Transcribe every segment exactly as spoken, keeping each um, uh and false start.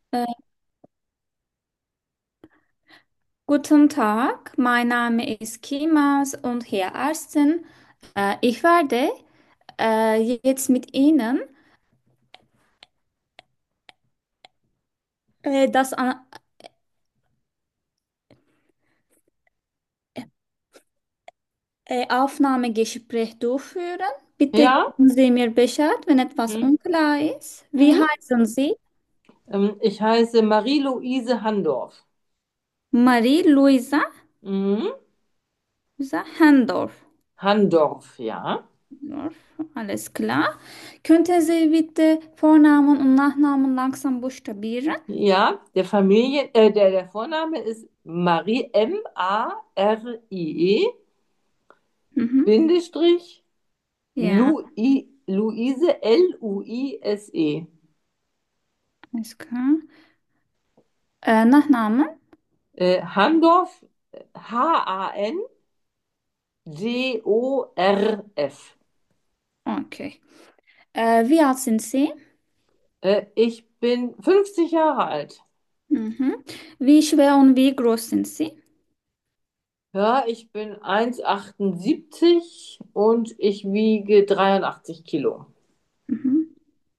Äh, Guten Tag, mein Name ist Kimas und Herr Arsten. Äh, ich werde äh, jetzt mit Ihnen äh, das An- äh, Aufnahmegespräch durchführen. Bitte Ja, geben Sie mir Bescheid, wenn etwas mhm. unklar ist. Wie Mhm. heißen Sie? Ähm, ich heiße Marie-Louise Handorf. Marie-Louisa Mhm. Luisa Hendorf. Handorf, ja. Dorf, alles klar. Könnten Sie bitte Vornamen und Nachnamen langsam buchstabieren? Ja, der Familien, äh, der, der Vorname ist Marie, M-A-R-I-E, Mhm. Bindestrich, Ja, Louis, Luise, L-U-I-S-E. alles klar. Äh, Nachname? Äh, Handorf, H-A-N-D-O-R-F. Okay. Äh, wie alt sind Sie? Äh, ich bin fünfzig Jahre alt. Mhm. Wie schwer und wie groß sind Sie? Ja, ich bin eins Komma achtundsiebzig und ich wiege dreiundachtzig Kilo. Mhm.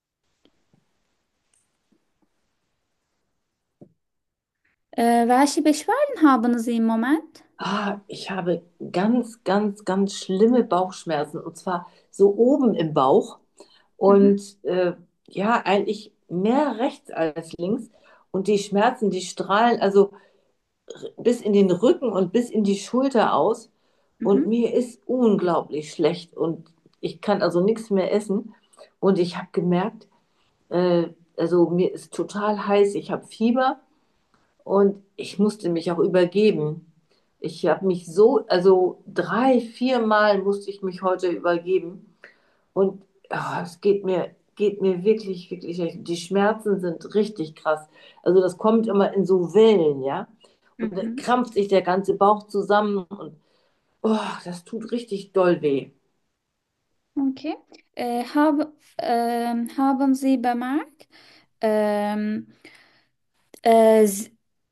Äh, welche Beschwerden haben Sie im Moment? Ah, ich habe ganz, ganz, ganz schlimme Bauchschmerzen und zwar so oben im Bauch Mhm. und äh, ja, eigentlich mehr rechts als links. Und die Schmerzen, die strahlen also bis in den Rücken und bis in die Schulter aus. Und Mhm. mir ist unglaublich schlecht und ich kann also nichts mehr essen. Und ich habe gemerkt, Äh, also mir ist total heiß, ich habe Fieber und ich musste mich auch übergeben. Ich habe mich so, also drei, vier Mal musste ich mich heute übergeben und ah, es geht mir, geht mir wirklich, wirklich schlecht. Die Schmerzen sind richtig krass. Also das kommt immer in so Wellen, ja. Und dann Mhm. krampft sich der ganze Bauch zusammen und oh, das tut richtig doll weh. Okay. Äh, hab, ähm, haben Sie bemerkt, ähm, äh, s-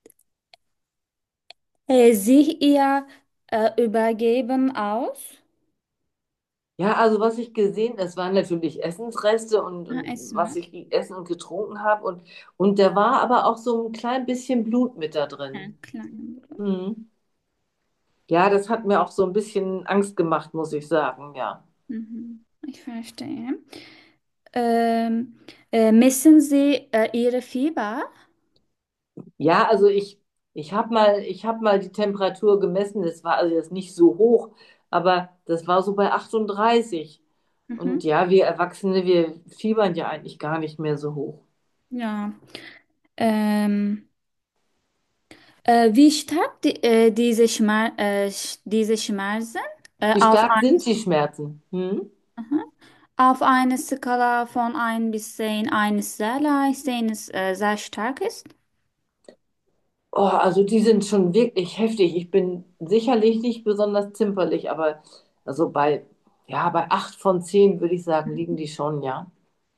äh, sich Ihr äh, Übergeben aus? Ja, also was ich gesehen, es waren natürlich Essensreste und, Ah, und was Esma. ich gegessen und getrunken habe und, und da war aber auch so ein klein bisschen Blut mit da Ein drin. kleiner Bruder. Mhm. Ja, das hat mir auch so ein bisschen Angst gemacht, muss ich sagen, ja. Mhm. Ich verstehe. Ähm, äh, messen Sie äh, Ihre Fieber? Ja, also ich, ich habe mal, ich hab mal die Temperatur gemessen, es war also jetzt nicht so hoch, aber das war so bei achtunddreißig. Und Mhm. ja, wir Erwachsene, wir fiebern ja eigentlich gar nicht mehr so hoch. Ja. Ähm, äh, wie stark die, äh, diese, Schmer äh, sch- diese Schmerzen äh, Wie auf, stark ein, sind die Schmerzen? Hm? Aha. Auf einer Skala von eins bis zehn, eins sehr leicht, zehn ist äh, sehr stark ist? Oh, also die sind schon wirklich heftig. Ich bin sicherlich nicht besonders zimperlich, aber also bei, ja, bei acht von zehn würde ich sagen, liegen die schon, ja.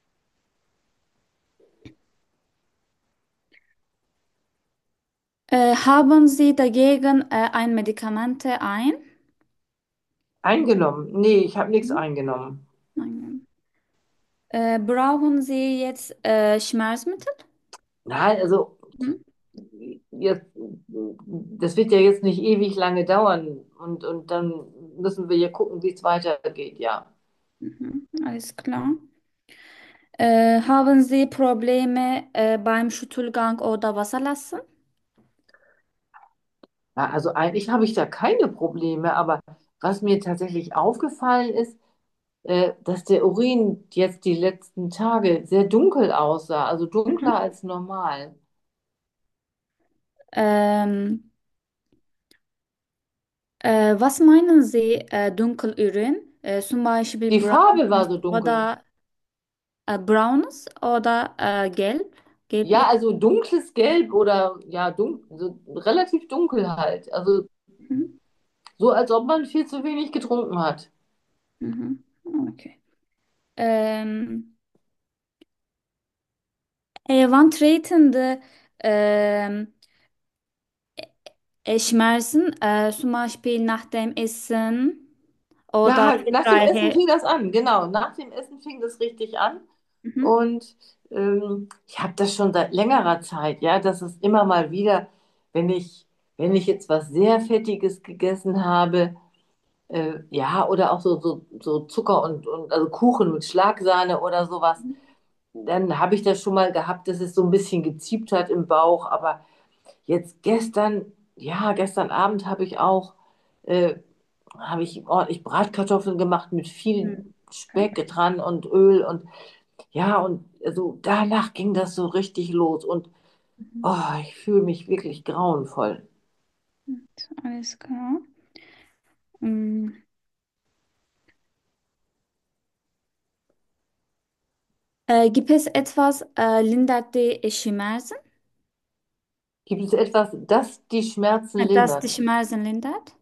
Äh, haben Sie dagegen äh, ein Medikamente ein? Eingenommen? Nee, ich habe nichts Mhm. eingenommen. Nein. Äh, brauchen Sie jetzt äh, Schmerzmittel? Nein, also Mhm. jetzt, das wird ja jetzt nicht ewig lange dauern und, und dann müssen wir ja gucken, wie es weitergeht, ja. Mhm. Alles klar. Äh, haben Sie Probleme äh, beim Stuhlgang oder Wasserlassen? Ja, also eigentlich habe ich da keine Probleme, aber was mir tatsächlich aufgefallen ist, äh, dass der Urin jetzt die letzten Tage sehr dunkel aussah, also dunkler Mhm. als normal. Ähm, äh, was meinen Sie äh, Dunkelüren? Äh, zum Beispiel Die Farbe war braunes so dunkel. oder äh, braunes oder äh, gelb? Ja, Gelblich? also dunkles Gelb oder ja, dun so relativ dunkel halt. Also Mhm. so, als ob man viel zu wenig getrunken hat. Mhm. Okay. Ähm, Äh, Wandtretende ähm, äh, Schmerzen, äh, zum Beispiel nach dem Essen Ja, oder halt, nach dem Essen generell. fing das an, genau. Nach dem Essen fing das richtig an. Mhm. Und ähm, ich habe das schon seit längerer Zeit, ja, dass es immer mal wieder, wenn ich, wenn ich jetzt was sehr Fettiges gegessen habe, äh, ja, oder auch so, so, so Zucker und, und also Kuchen mit Schlagsahne oder sowas, dann habe ich das schon mal gehabt, dass es so ein bisschen geziebt hat im Bauch. Aber jetzt gestern, ja, gestern Abend habe ich auch, äh, habe ich ordentlich Bratkartoffeln gemacht mit viel Mhm. Speck dran und Öl und ja, und also danach ging das so richtig los und Mhm. oh, ich fühle mich wirklich grauenvoll. Alles klar. Mm. Äh, gibt es etwas, äh, lindert die Schmerzen? Gibt es etwas, das die Schmerzen Äh, Das die lindert? Schmerzen lindert?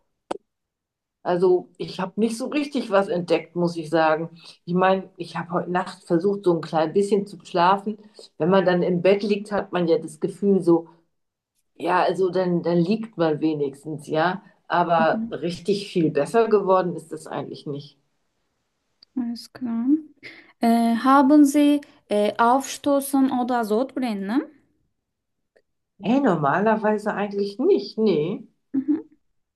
Also ich habe nicht so richtig was entdeckt, muss ich sagen. Ich meine, ich habe heute Nacht versucht, so ein klein bisschen zu schlafen. Wenn man dann im Bett liegt, hat man ja das Gefühl so, ja, also dann, dann liegt man wenigstens, ja. Aber Mhm. richtig viel besser geworden ist das eigentlich nicht. Alles klar. Äh, haben Sie äh, Aufstoßen oder Sodbrennen? Hey, normalerweise eigentlich nicht, nee. Mhm.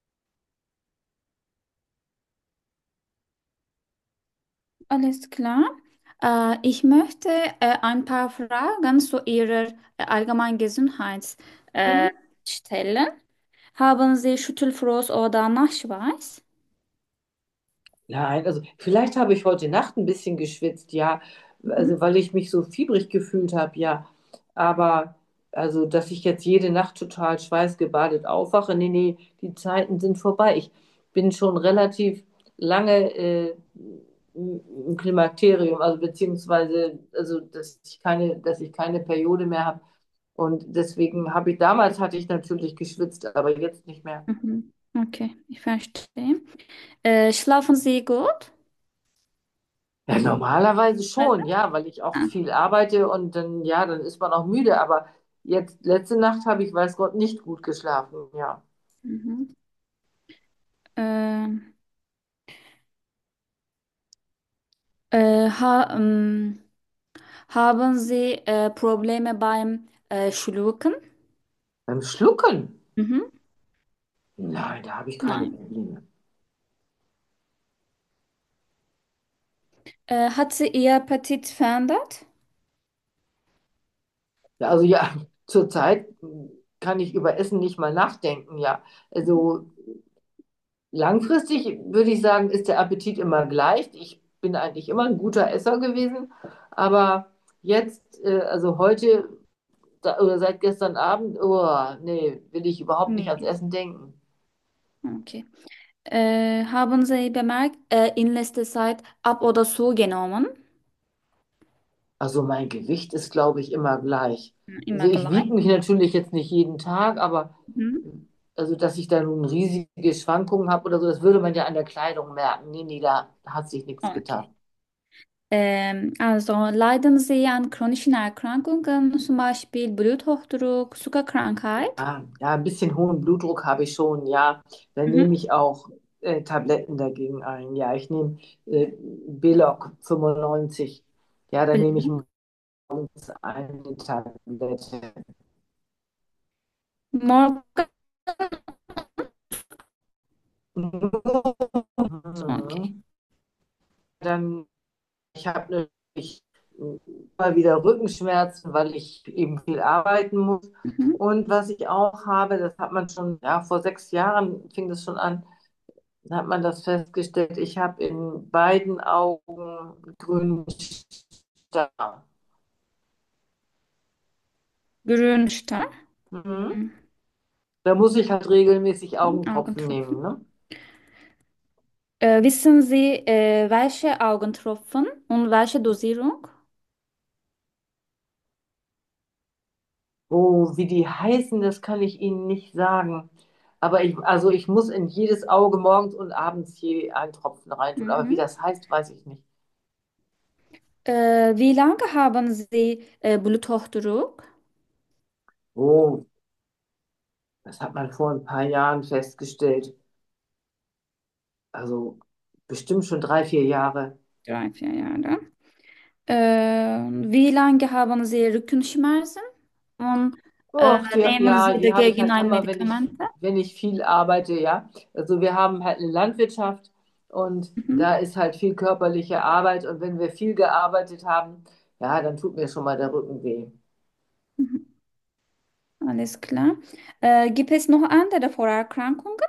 Alles klar. Äh, ich möchte äh, ein paar Fragen zu Ihrer äh, allgemeinen Gesundheit äh, Mhm. stellen. Haben Sie Schüttelfrost oder Nachtschweiß? Nein, also vielleicht habe ich heute Nacht ein bisschen geschwitzt, ja, Mhm. also weil ich mich so fiebrig gefühlt habe, ja. Aber also, dass ich jetzt jede Nacht total schweißgebadet aufwache, nee, nee, die Zeiten sind vorbei. Ich bin schon relativ lange äh, im Klimakterium, also beziehungsweise, also dass ich keine, dass ich keine Periode mehr habe. Und deswegen habe ich, damals hatte ich natürlich geschwitzt, aber jetzt nicht mehr. Mhm. Okay, ich verstehe. Äh, schlafen Sie gut? Ja, normalerweise Ja. schon, ja, weil ich auch viel arbeite und dann, ja, dann ist man auch müde. Aber jetzt, letzte Nacht habe ich, weiß Gott, nicht gut geschlafen, ja. Mhm. Äh, äh, ha, ähm, haben Sie äh, Probleme beim äh, Schlucken? Beim Schlucken, Mhm. nein, da habe ich keine Nein. Probleme. Äh, hat sie ihr Appetit verändert? Ja, also ja, zurzeit kann ich über Essen nicht mal nachdenken, ja. Also langfristig würde ich sagen, ist der Appetit immer gleich. Ich bin eigentlich immer ein guter Esser gewesen, aber jetzt, äh, also heute da- oder seit gestern Abend, oh, nee, will ich überhaupt nicht ans Nee. Essen denken. Okay. Äh, haben Sie bemerkt, äh, in letzter Zeit ab oder zugenommen? Also mein Gewicht ist, glaube ich, immer gleich. Also Immer ich gleich. wiege mich natürlich jetzt nicht jeden Tag, aber Mhm. also dass ich da nun riesige Schwankungen habe oder so, das würde man ja an der Kleidung merken. Nee, nee, da hat sich nichts Okay. getan. Ähm, also leiden Sie an chronischen Erkrankungen, zum Beispiel Bluthochdruck, Zuckerkrankheit? Ja, ja, ein bisschen hohen Blutdruck habe ich schon, ja. Dann Mhm. nehme ich auch äh, Tabletten dagegen ein. Ja, ich nehme äh, Beloc fünfundneunzig. Ja, dann nehme ich morgens eine Tablette. Morgen. Okay. Mhm. Dann Ich habe natürlich mal wieder Rückenschmerzen, weil ich eben viel arbeiten muss. Mhm. Und was ich auch habe, das hat man schon, ja, vor sechs Jahren fing das schon an, da hat man das festgestellt, ich habe in beiden Augen grünen Star. Grünstar. Mhm. Mhm. Da muss ich halt regelmäßig Augentropfen nehmen, Augentropfen. ne? Äh, wissen Sie, äh, welche Augentropfen und welche Dosierung? Oh, wie die heißen, das kann ich Ihnen nicht sagen. Aber ich, also ich muss in jedes Auge morgens und abends je einen Tropfen reintun. Aber wie Mhm. das heißt, weiß ich nicht. Äh, wie lange haben Sie äh, Bluthochdruck? Oh, das hat man vor ein paar Jahren festgestellt. Also bestimmt schon drei, vier Jahre. Drei, vier Jahre. Äh, wie lange haben Sie Rückenschmerzen? Und äh, Och, die, nehmen ja, Sie die habe ich dagegen halt ein immer, wenn ich, Medikamente? wenn ich viel arbeite, ja. Also wir haben halt eine Landwirtschaft und Mhm. da ist halt viel körperliche Arbeit und wenn wir viel gearbeitet haben, ja, dann tut mir schon mal der Rücken weh. Mhm. Alles klar. Äh, gibt es noch andere Vorerkrankungen?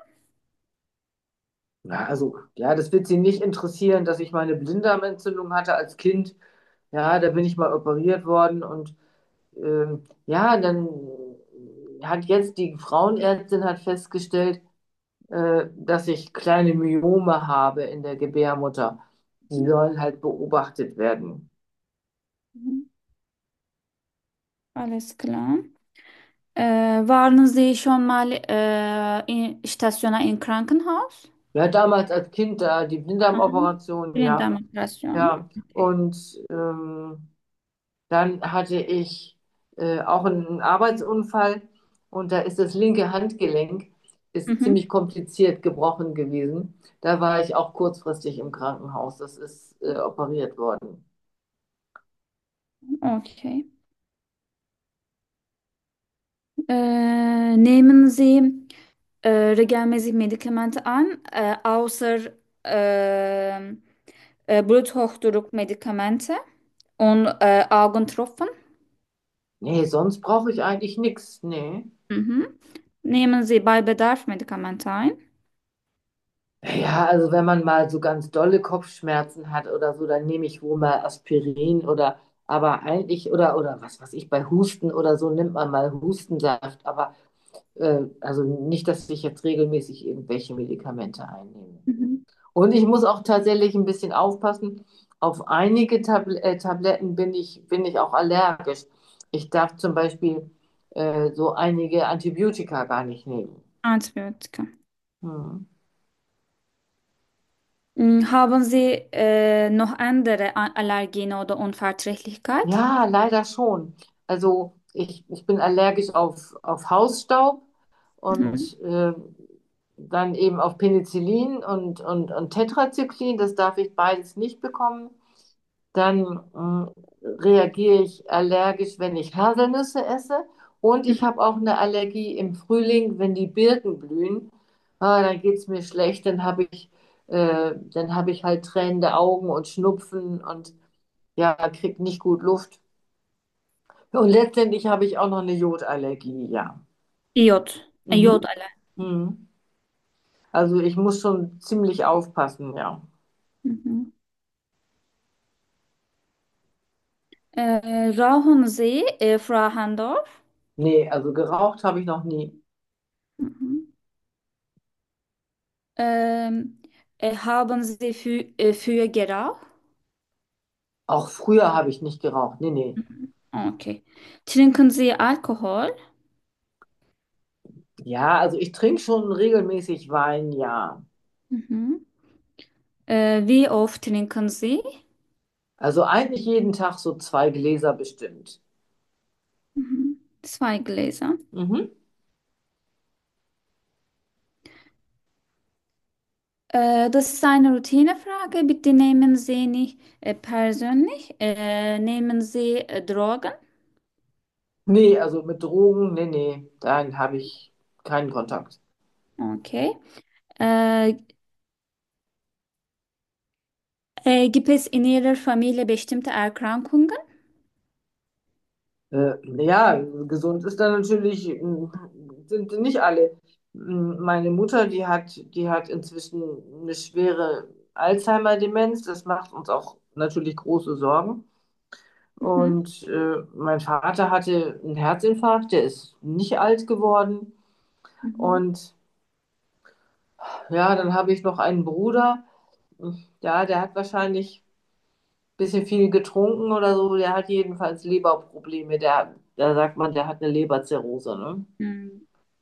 Ja, also, ja, das wird Sie nicht interessieren, dass ich meine Blinddarmentzündung hatte als Kind. Ja, da bin ich mal operiert worden und ähm, ja, dann hat jetzt die Frauenärztin hat festgestellt, äh, dass ich kleine Myome habe in der Gebärmutter. Die Mhm. sollen halt beobachtet werden. Mhm. Alles klar. Äh, waren Sie schon mal äh, in, stationär im Krankenhaus? Ja, damals als Kind da, die Mhm. Blinddarmoperation, ja, Blinddarmoperation. ja. Und ähm, dann hatte ich äh, auch einen Arbeitsunfall und da ist das linke Handgelenk ist Mhm. ziemlich kompliziert gebrochen gewesen. Da war ich auch kurzfristig im Krankenhaus. Das ist äh, operiert worden. Okay. Äh, nehmen Sie äh, regelmäßig Medikamente an, äh, außer äh, äh, Bluthochdruckmedikamente und äh, Augentropfen? Nee, sonst brauche ich eigentlich nichts. Nee. Mhm. Nehmen Sie bei Bedarf Medikamente ein? Ja, also wenn man mal so ganz dolle Kopfschmerzen hat oder so, dann nehme ich wohl mal Aspirin oder aber eigentlich oder oder was weiß ich, bei Husten oder so nimmt man mal Hustensaft, aber äh, also nicht, dass ich jetzt regelmäßig irgendwelche Medikamente einnehme. Mhm. Und ich muss auch tatsächlich ein bisschen aufpassen. Auf einige Tabl äh, Tabletten bin ich, bin ich auch allergisch. Ich darf zum Beispiel äh, so einige Antibiotika gar nicht nehmen. Antibiotika. Hm. Mm, haben Sie äh, noch andere A- Allergien oder Unverträglichkeit? Ja, leider schon. Also ich, ich bin allergisch auf, auf Hausstaub Mhm. und äh, dann eben auf Penicillin und, und, und Tetrazyklin. Das darf ich beides nicht bekommen. Dann mh, reagiere ich allergisch, wenn ich Haselnüsse esse. Und ich Mhm. habe auch eine Allergie im Frühling, wenn die Birken blühen. Ah, dann geht es mir schlecht. Dann habe ich, äh, dann habe ich halt tränende Augen und Schnupfen und ja, krieg nicht gut Luft. Und letztendlich habe ich auch noch eine Jodallergie, ja. Iod. Äh, Mhm. Jodallergie. Mhm. Also ich muss schon ziemlich aufpassen, ja. Mhm. Äh, rauchen Sie, äh, Frau Handorf? Nee, also geraucht habe ich noch nie. Mhm. Ähm, äh, haben Sie für, äh, früher geraucht? Auch früher habe ich nicht geraucht. Nee, nee. Mhm. Okay. Trinken Sie Alkohol? Ja, also ich trinke schon regelmäßig Wein, ja. Mhm. Äh, wie oft trinken Sie? Also eigentlich jeden Tag so zwei Gläser bestimmt. Mhm. Zwei Gläser. Mhm. Äh, das ist eine Routinefrage. Bitte nehmen Sie nicht äh, persönlich. Äh, nehmen Sie äh, Drogen? Nee, also mit Drogen, nee, nee, dann habe ich keinen Kontakt. Okay. Äh, äh, gibt es in Ihrer Familie bestimmte Erkrankungen? Äh, ja, gesund ist dann natürlich, mm, sind nicht alle. Mm, Meine Mutter, die hat, die hat inzwischen eine schwere Alzheimer-Demenz. Das macht uns auch natürlich große Sorgen. Mhm. Und äh, mein Vater hatte einen Herzinfarkt, der ist nicht alt geworden. Mhm. Und ja, dann habe ich noch einen Bruder. Ja, der hat wahrscheinlich ein bisschen viel getrunken oder so. Der hat jedenfalls Leberprobleme. Der, da sagt man, der hat eine Leberzirrhose, ne? Mhm.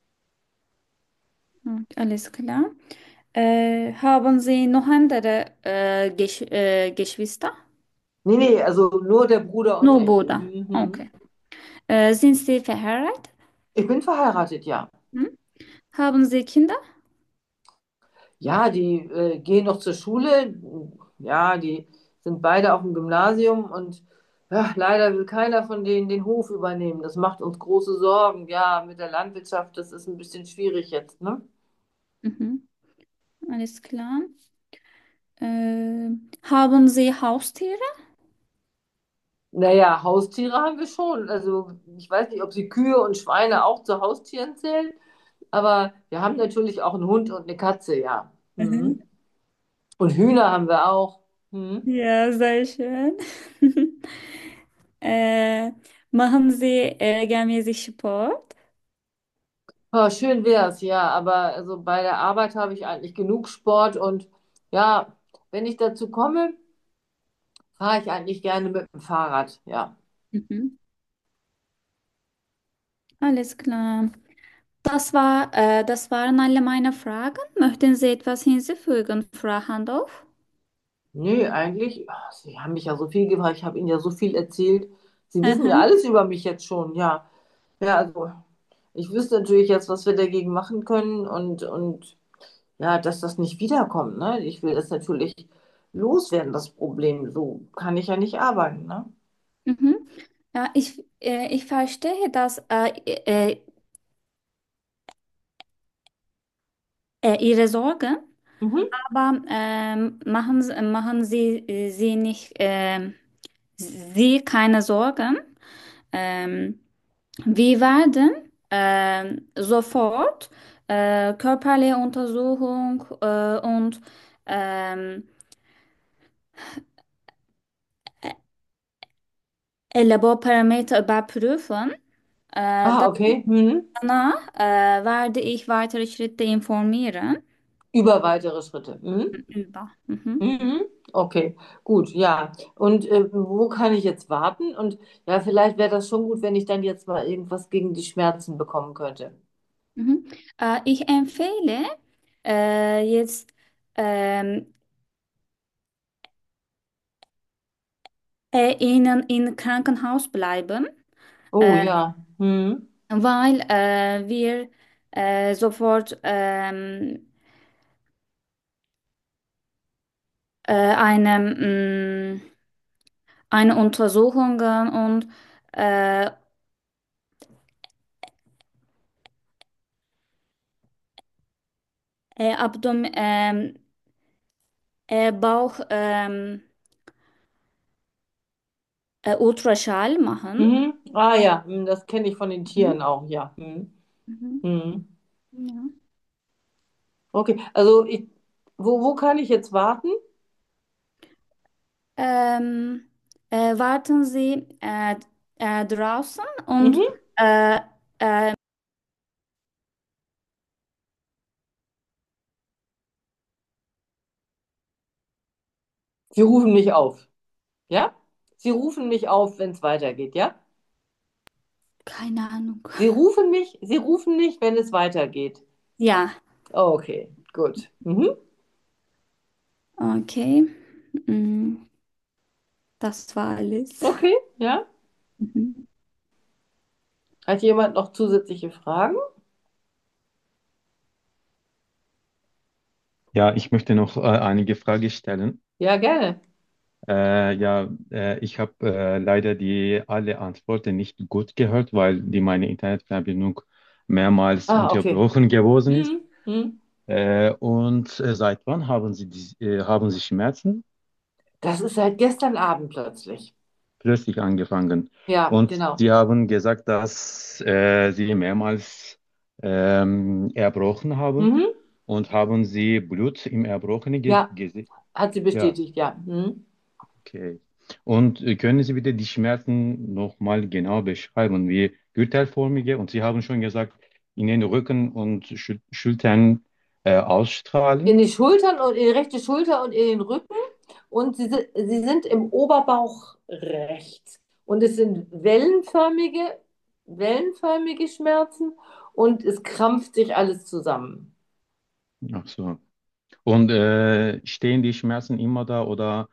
Okay, alles klar. Äh, haben Sie noch andere äh, Gesch äh, Geschwister? Nee, nee, also nur der Bruder und Nur ich. Bruder. Mhm. Okay. Äh, sind Sie verheiratet? Ich bin verheiratet, ja. Hm? Haben Sie Kinder? Ja, die äh, gehen noch zur Schule. Ja, die sind beide auf dem Gymnasium und ja, leider will keiner von denen den Hof übernehmen. Das macht uns große Sorgen. Ja, mit der Landwirtschaft, das ist ein bisschen schwierig jetzt, ne? Mhm. Alles klar. Äh, haben Sie Haustiere? Naja, Haustiere haben wir schon. Also ich weiß nicht, ob sie Kühe und Schweine auch zu Haustieren zählen, aber wir haben natürlich auch einen Hund und eine Katze, ja. Mhm. Mhm. Und Hühner haben wir auch. Mhm. Ja, sehr schön. Äh, machen Sie regelmäßig Sport? Oh, schön wär's, ja, aber also bei der Arbeit habe ich eigentlich genug Sport und ja, wenn ich dazu komme, fahre ich eigentlich gerne mit dem Fahrrad, ja. Mhm. Alles klar. Das war, äh, das waren alle meine Fragen. Möchten Sie etwas hinzufügen, Frau Handolf? Nö, eigentlich, ach, Sie haben mich ja so viel gefragt, ich habe Ihnen ja so viel erzählt. Sie wissen ja Mhm. alles über mich jetzt schon, ja. Ja, also ich wüsste natürlich jetzt, was wir dagegen machen können und, und ja, dass das nicht wiederkommt, ne? Ich will das natürlich loswerden, das Problem. So kann ich ja nicht arbeiten, ne? Mhm. Ja, ich, äh, ich verstehe das, äh, äh, äh, Ihre Sorgen, Mhm. aber ähm, machen, Sie- machen Sie äh, sie nicht, ähm, Sie keine Sorgen. Ähm, wir werden ähm, sofort äh, körperliche Untersuchung äh, und ähm, Laborparameter überprüfen. Äh, Ah, okay. Mhm. danach äh, werde ich weitere Schritte informieren. Über weitere Schritte. Mhm. Über. Mhm. Mhm. Okay, gut, ja. Und äh, wo kann ich jetzt warten? Und ja, vielleicht wäre das schon gut, wenn ich dann jetzt mal irgendwas gegen die Schmerzen bekommen könnte. Mhm. Äh, ich empfehle äh, jetzt ähm, äh, Ihnen im Krankenhaus bleiben, Oh äh, ja. Mhm. weil äh, wir äh, sofort ähm, äh, eine, mh, eine Untersuchung und äh, äh, Abdom ähm, äh, Bauch ähm, äh, Ultraschall machen. Mhm. Ah ja, mhm, das kenne ich von den Mhm. Tieren auch, ja. Mhm. Mhm. Mhm. Ja. Okay, also ich, wo, wo kann ich jetzt warten? Ähm, äh, warten Sie äh, äh, draußen und Mhm. äh, äh, Sie rufen mich auf, ja? Sie rufen mich auf, wenn es weitergeht, ja? keine Ahnung. Sie rufen mich, Sie rufen mich, wenn es weitergeht. Ja, Okay, gut. Mhm. okay. Mm, das war alles. Okay, ja. Mhm. Hat jemand noch zusätzliche Fragen? Ja, ich möchte noch äh, einige Fragen stellen. Ja, gerne. Äh, ja, äh, ich habe äh, leider die alle Antworten nicht gut gehört, weil die meine Internetverbindung mehrmals Ah, okay. unterbrochen gewesen ist. Mhm. Mhm. Äh, und äh, seit wann haben Sie die, äh, haben Sie Schmerzen? Das ist seit gestern Abend plötzlich. Plötzlich angefangen. Ja, Und genau. Sie haben gesagt, dass äh, Sie mehrmals ähm, erbrochen haben Mhm. und haben Sie Blut im Erbrochenen ge Ja, gesehen? hat sie Ja. bestätigt, ja. Mhm. Okay. Und äh, können Sie bitte die Schmerzen nochmal genau beschreiben, wie gürtelförmige? Und Sie haben schon gesagt, in den Rücken und Schul Schultern äh, In ausstrahlen. die Schultern und in die rechte Schulter und in den Rücken. Und sie, si- sie sind im Oberbauch rechts. Und es sind wellenförmige, wellenförmige Schmerzen und es krampft sich alles zusammen. Ach so. Und äh, stehen die Schmerzen immer da oder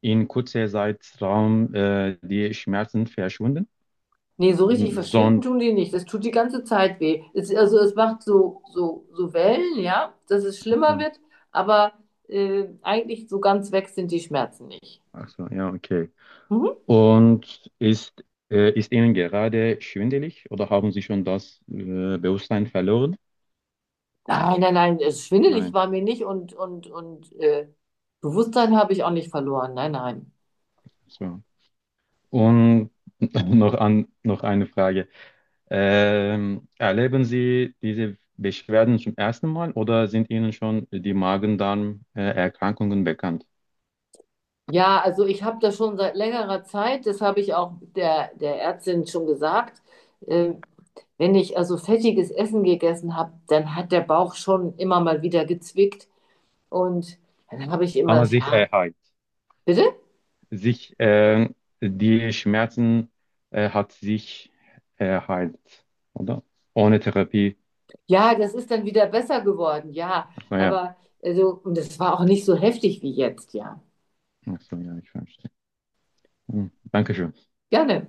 in kurzer Zeitraum äh, die Schmerzen verschwunden, Nee, so richtig verschwinden sondern tun die nicht. Das tut die ganze Zeit weh. Es, also es macht so, so, so Wellen, ja, dass es schlimmer wird, aber äh, eigentlich so ganz weg sind die Schmerzen nicht. ach so, ja, okay. Mhm. Und ist, äh, ist Ihnen gerade schwindelig oder haben Sie schon das äh, Bewusstsein verloren? Nein, nein, nein, es schwindelig Nein. war mir nicht und, und, und äh, Bewusstsein habe ich auch nicht verloren. Nein, nein. So. Und noch, an, noch eine Frage. Ähm, erleben Sie diese Beschwerden zum ersten Mal oder sind Ihnen schon die Magen-Darm-Erkrankungen bekannt? Ja, also ich habe das schon seit längerer Zeit, das habe ich auch der, der Ärztin schon gesagt. Äh, wenn ich also fettiges Essen gegessen habe, dann hat der Bauch schon immer mal wieder gezwickt. Und dann habe ich immer, Aber sich ja, erheilt. bitte? Sich, äh, die Schmerzen äh, hat sich erheilt, oder? Ohne Therapie. Ja, das ist dann wieder besser geworden, ja. Ach so, ja. Aber also, und das war auch nicht so heftig wie jetzt, ja. Ach so, ja, ich verstehe. Hm, Dankeschön. Gerne.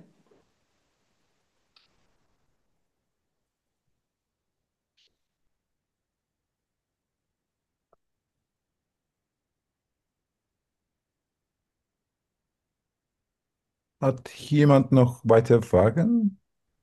Hat jemand noch weitere Fragen?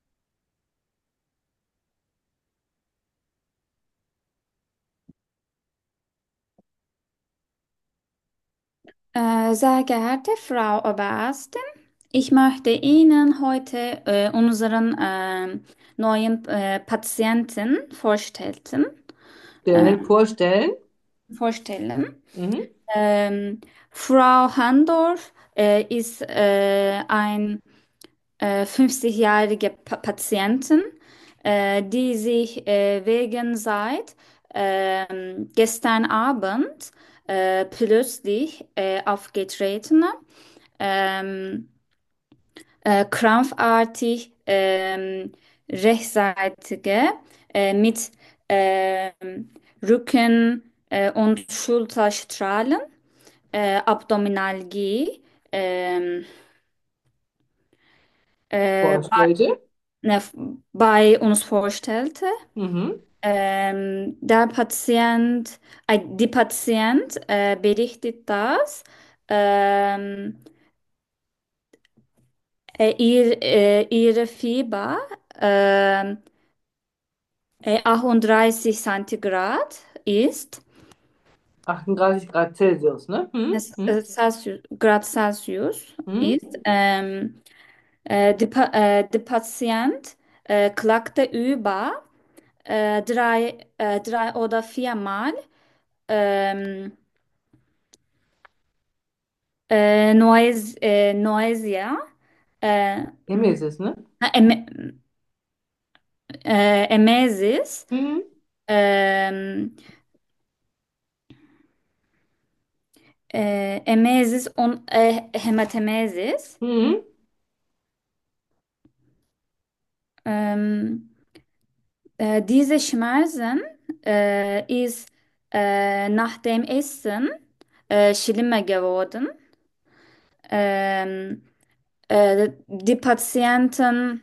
Äh, sehr geehrte Frau Oberärztin, ich möchte Ihnen heute äh, unseren ähm, neuen äh, Patienten vorstellen. Äh, Stellen, vorstellen. vorstellen. Mhm. Ähm, Frau Handorf äh, ist äh, ein äh, fünfzigjährige Pa- Patientin, äh, die sich äh, wegen seit ähm, gestern Abend äh, plötzlich äh, aufgetreten, ähm, äh, krampfartig ähm, rechtsseitige äh, mit ähm, Rücken äh, und Schulterstrahlen, äh, Abdominalgie, ähm, äh, Vorstellte. ne, bei uns vorstellte. Mhm. Ähm, der Patient, äh, die Patient äh, berichtet, dass ähm, äh, ihr, äh, ihre Fieber ähm, äh, achtunddreißig Centigrad ist, achtunddreißig Grad Celsius, ne? Mhm. es, Mhm. äh, Celsius, Grad Celsius Mhm. ist. Ähm, äh, die, Pa- äh, der Patient äh, klagte über äh, drei, äh, drei oder viermal ähm, äh, Noise, äh, Nausea, äh, Emesis, ne? em, äh, Emesis, Mhm. ähm, äh, Emesis und äh, Hämatemesis. Mhm. Ähm, äh, diese Schmerzen äh, ist äh, nach dem Essen äh, schlimmer geworden. Ähm, äh, die Patienten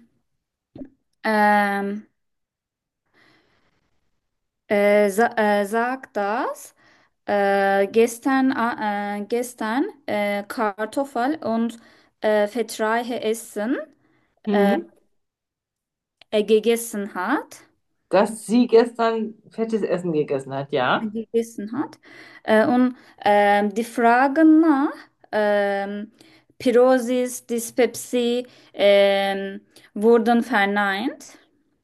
ähm, äh, sa äh, sagt das. Äh, gestern äh, gestern äh, Kartoffel und äh, Fetreiche essen äh, Mhm. äh, gegessen hat. Dass sie gestern fettes Essen gegessen hat, ja. Gegessen hat. Äh, und ähm, die Fragen nach ähm, Pirosis, Dyspepsie ähm, wurden verneint.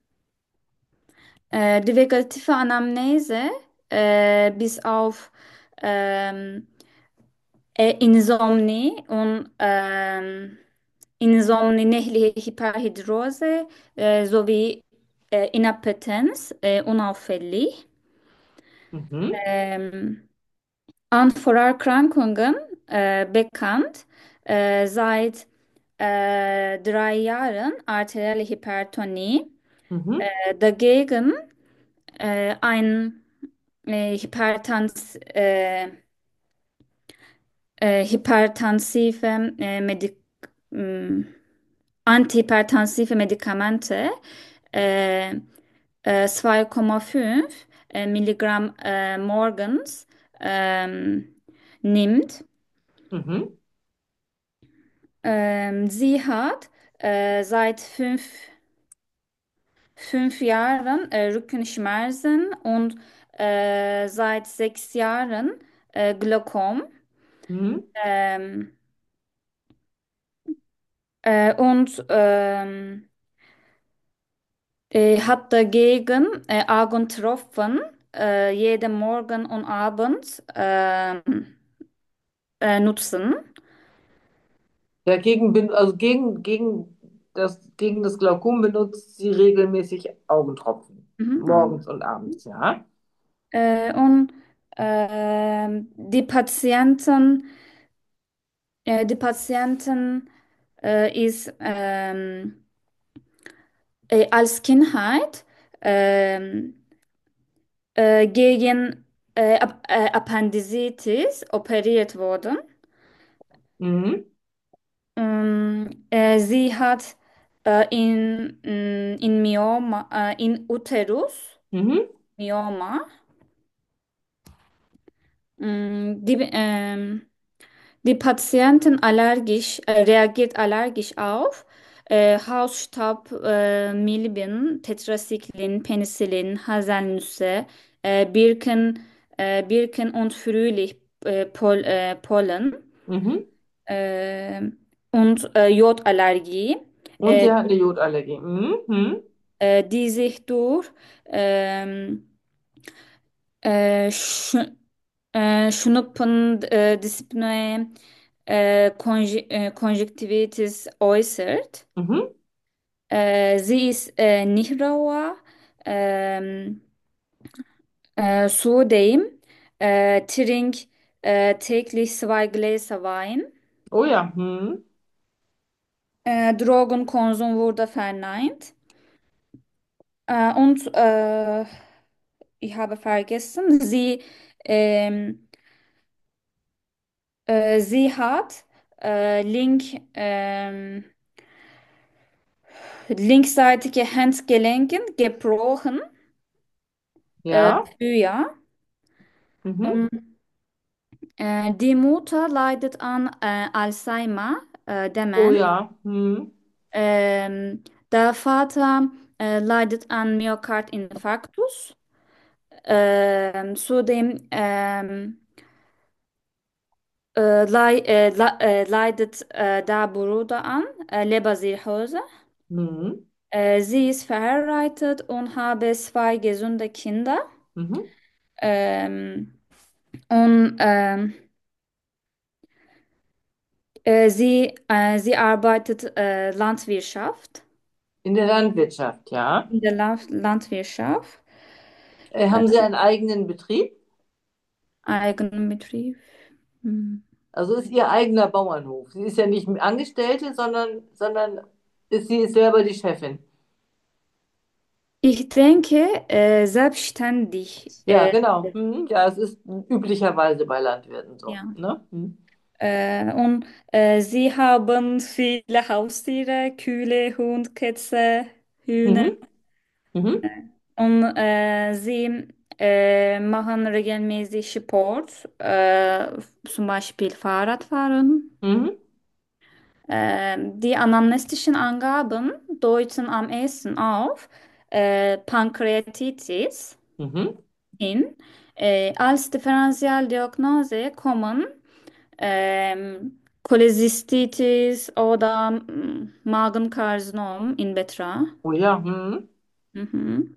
Äh, die vegetative Anamnese äh, bis auf ähm, äh, Insomnie und ähm, Insomnie, nächtliche Hyperhidrose äh, sowie äh, Inappetenz äh, unauffällig. Mhm. Ähm, an Vorerkrankungen äh, bekannt äh, seit äh, drei Jahren arterielle Hypertonie. Mhm. Äh, dagegen äh, ein äh, Hypertans, äh, äh, hypertensive äh, Medik mh, antihypertensive Medikamente äh, äh, zwei Komma fünf äh, Milligramm äh, morgens ähm, nimmt. Mhm. Ähm, sie hat äh, seit fünf, fünf Jahren äh, Rückenschmerzen und äh, seit sechs Jahren äh, Glaukom. Mhm. Ähm, äh, und ähm, äh, hat dagegen äh, Augentropfen äh, jeden Morgen und Abend ähm, äh, nutzen. Dagegen bin, also gegen, gegen das, gegen das Glaukom benutzt sie regelmäßig Augentropfen. Mhm, Morgens und abends, ja. äh, und ähm, die Patienten, äh, die Patienten äh, ist ähm, äh, als Kindheit ähm, äh, gegen äh, Ap äh, Appendicitis operiert worden. Mhm. Ähm, äh, sie hat äh, in, mh, in Myoma, äh, in Uterus, Mhm. Myoma, mh, die, ähm, die Patienten allergisch, äh, reagiert allergisch auf äh, Hausstaub, äh, Milben, Tetracyclin, Penicillin, Haselnüsse, äh, Birken, äh, Birken und Frühlich, äh, Pol, äh, Pollen Mhm. äh, und äh, Jodallergie. Und Äh, sie hat eine Jodallergie. Mhm. Mhm. äh, die sich durch ähm, äh, Sch äh, Schnuppen, äh, Dyspnoe, äh, Konj äh, Konjunktivitis äußert. Mhm. Äh, sie ist äh, nicht rauer, ähm, äh, zudem äh, trinkt äh, täglich zwei Gläser Wein. Oh ja. Mhm. Äh, Drogenkonsum wurde verneint. Äh, und äh, ich habe vergessen, sie, ähm, äh, sie hat äh, link, ähm, linksseitige Handgelenken gebrochen, äh, Ja. früher. Mhm. Und, äh, die Mutter leidet an äh, Alzheimer, äh, Oh Demenz. ja. Mhm. Ähm, der Vater äh, leidet an Myokardinfarktus. Ähm, zudem ähm, äh, lei äh, le äh, leidet äh, der Bruder an äh, Leberzirrhose. Mhm. Äh, sie ist verheiratet und habe zwei gesunde Kinder. Mhm. Ähm, und ähm, äh, sie, äh, sie arbeitet äh, Landwirtschaft, In der Landwirtschaft, ja. in der La Landwirtschaft, Äh, äh, haben Sie einen eigenen Betrieb? eigenen Betrieb. Hm. Also ist Ihr eigener Bauernhof. Sie ist ja nicht Angestellte, sondern, sondern ist, sie ist selber die Chefin. Ich denke, äh, selbstständig. Ja, Äh, genau. Mhm. Ja, es ist üblicherweise bei Landwirten so. ja. Ne? Mhm. Äh, und äh, sie haben viele Haustiere, Kühe, Hund, Katze, Hühner. Mhm. Mhm. Und äh, sie äh, machen regelmäßig Sport, äh, zum Beispiel Fahrradfahren. Mhm. Äh, die anamnestischen Angaben deuten am ehesten auf äh, Pankreatitis Mhm. hin. Äh, als Differentialdiagnose kommen ähm, Cholecystitis oder mm, Magenkarzinom in Betracht. Oh ja. Mhm. Mhm.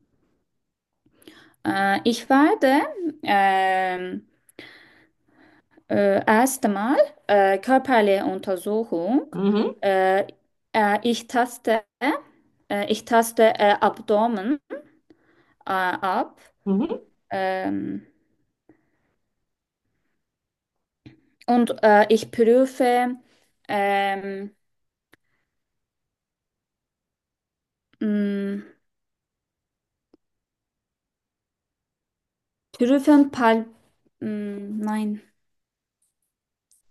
Äh, ich werde ähm, äh, erst einmal äh, körperliche Untersuchung. Mhm. Äh, äh, ich taste, äh, ich taste äh, Abdomen äh, ab. Mhm. Ähm, und äh, ich prüfe ähm, mh, prüfen Pal mh, nein.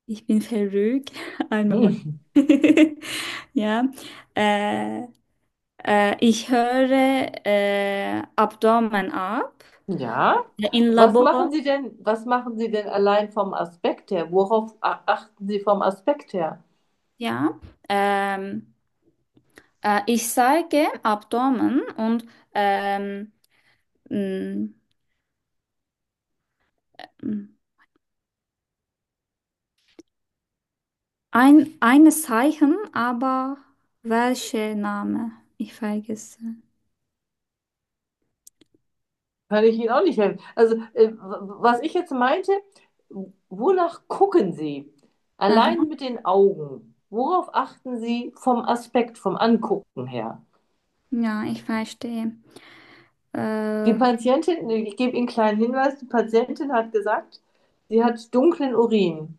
Ich bin verrückt. Einen Moment. Hm. Ja. Äh, äh, ich höre äh, Abdomen ab. Ja. In Was machen Labor, Sie denn, was machen Sie denn allein vom Aspekt her? Worauf a- achten Sie vom Aspekt her? ja. Ähm, äh, ich zeige Abdomen und ähm, mh, mh, ein, eine Zeichen, aber welcher Name? Ich vergesse. Kann ich Ihnen auch nicht helfen. Also, äh, w- was ich jetzt meinte, wonach gucken Sie? Aha. Allein mit den Augen. Worauf achten Sie vom Aspekt, vom Angucken her? Ja, ich verstehe. Die Äh, Patientin, ich gebe Ihnen einen kleinen Hinweis, die Patientin hat gesagt, sie hat dunklen Urin.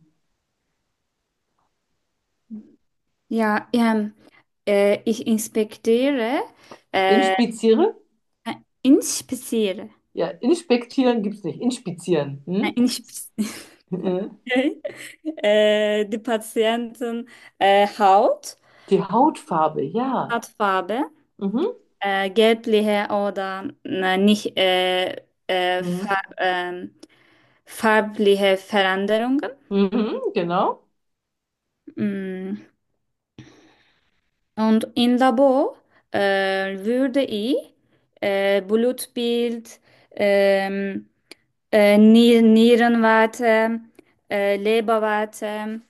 ja, ja, äh, ich inspiziere, äh, Inspiziere? äh, inspiziere, Ja, inspektieren gibt es nicht. Inspizieren. äh, Hm? inspiziere Mhm. äh, die Patienten äh, Haut, Die Hautfarbe, ja. Hautfarbe, Mhm. äh, gelbliche oder äh, nicht äh, äh, Mhm. farb, ähm, farbliche Veränderungen. Mhm. Genau. Mm. Und in Labor äh, würde ich äh, Blutbild, ähm, äh, Nier Nierenwerte, äh, Leberwerte,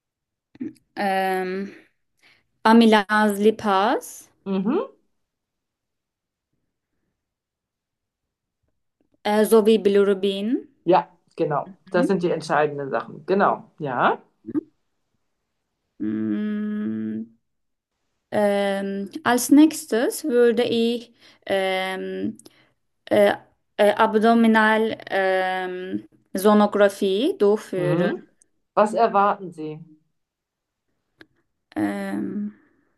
ähm, Amylase, Lipase Mhm. äh, sowie Bilirubin. Ja, genau. Das Mhm. sind die entscheidenden Sachen. Genau. Ja. Mm, ähm, als nächstes würde ich ähm, äh, äh, Abdominal ähm, Sonographie durchführen. Mhm. Was erwarten Sie? Ähm,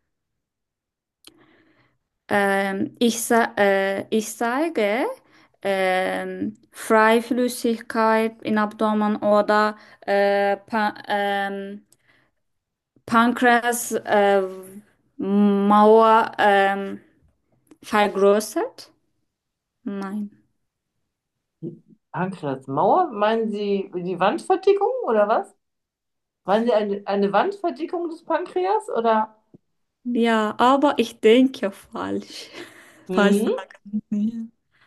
ähm, ich, sa äh, ich sage ähm, Freiflüssigkeit im Abdomen oder äh, pa ähm, Pankreas äh, Mauer ähm, vergrößert? Nein. Pankreasmauer? Meinen Sie die Wandverdickung oder was? Meinen Sie eine, eine Wandverdickung des Pankreas oder? Ja, aber ich denke falsch. Falsch Mhm. sagen. Ja.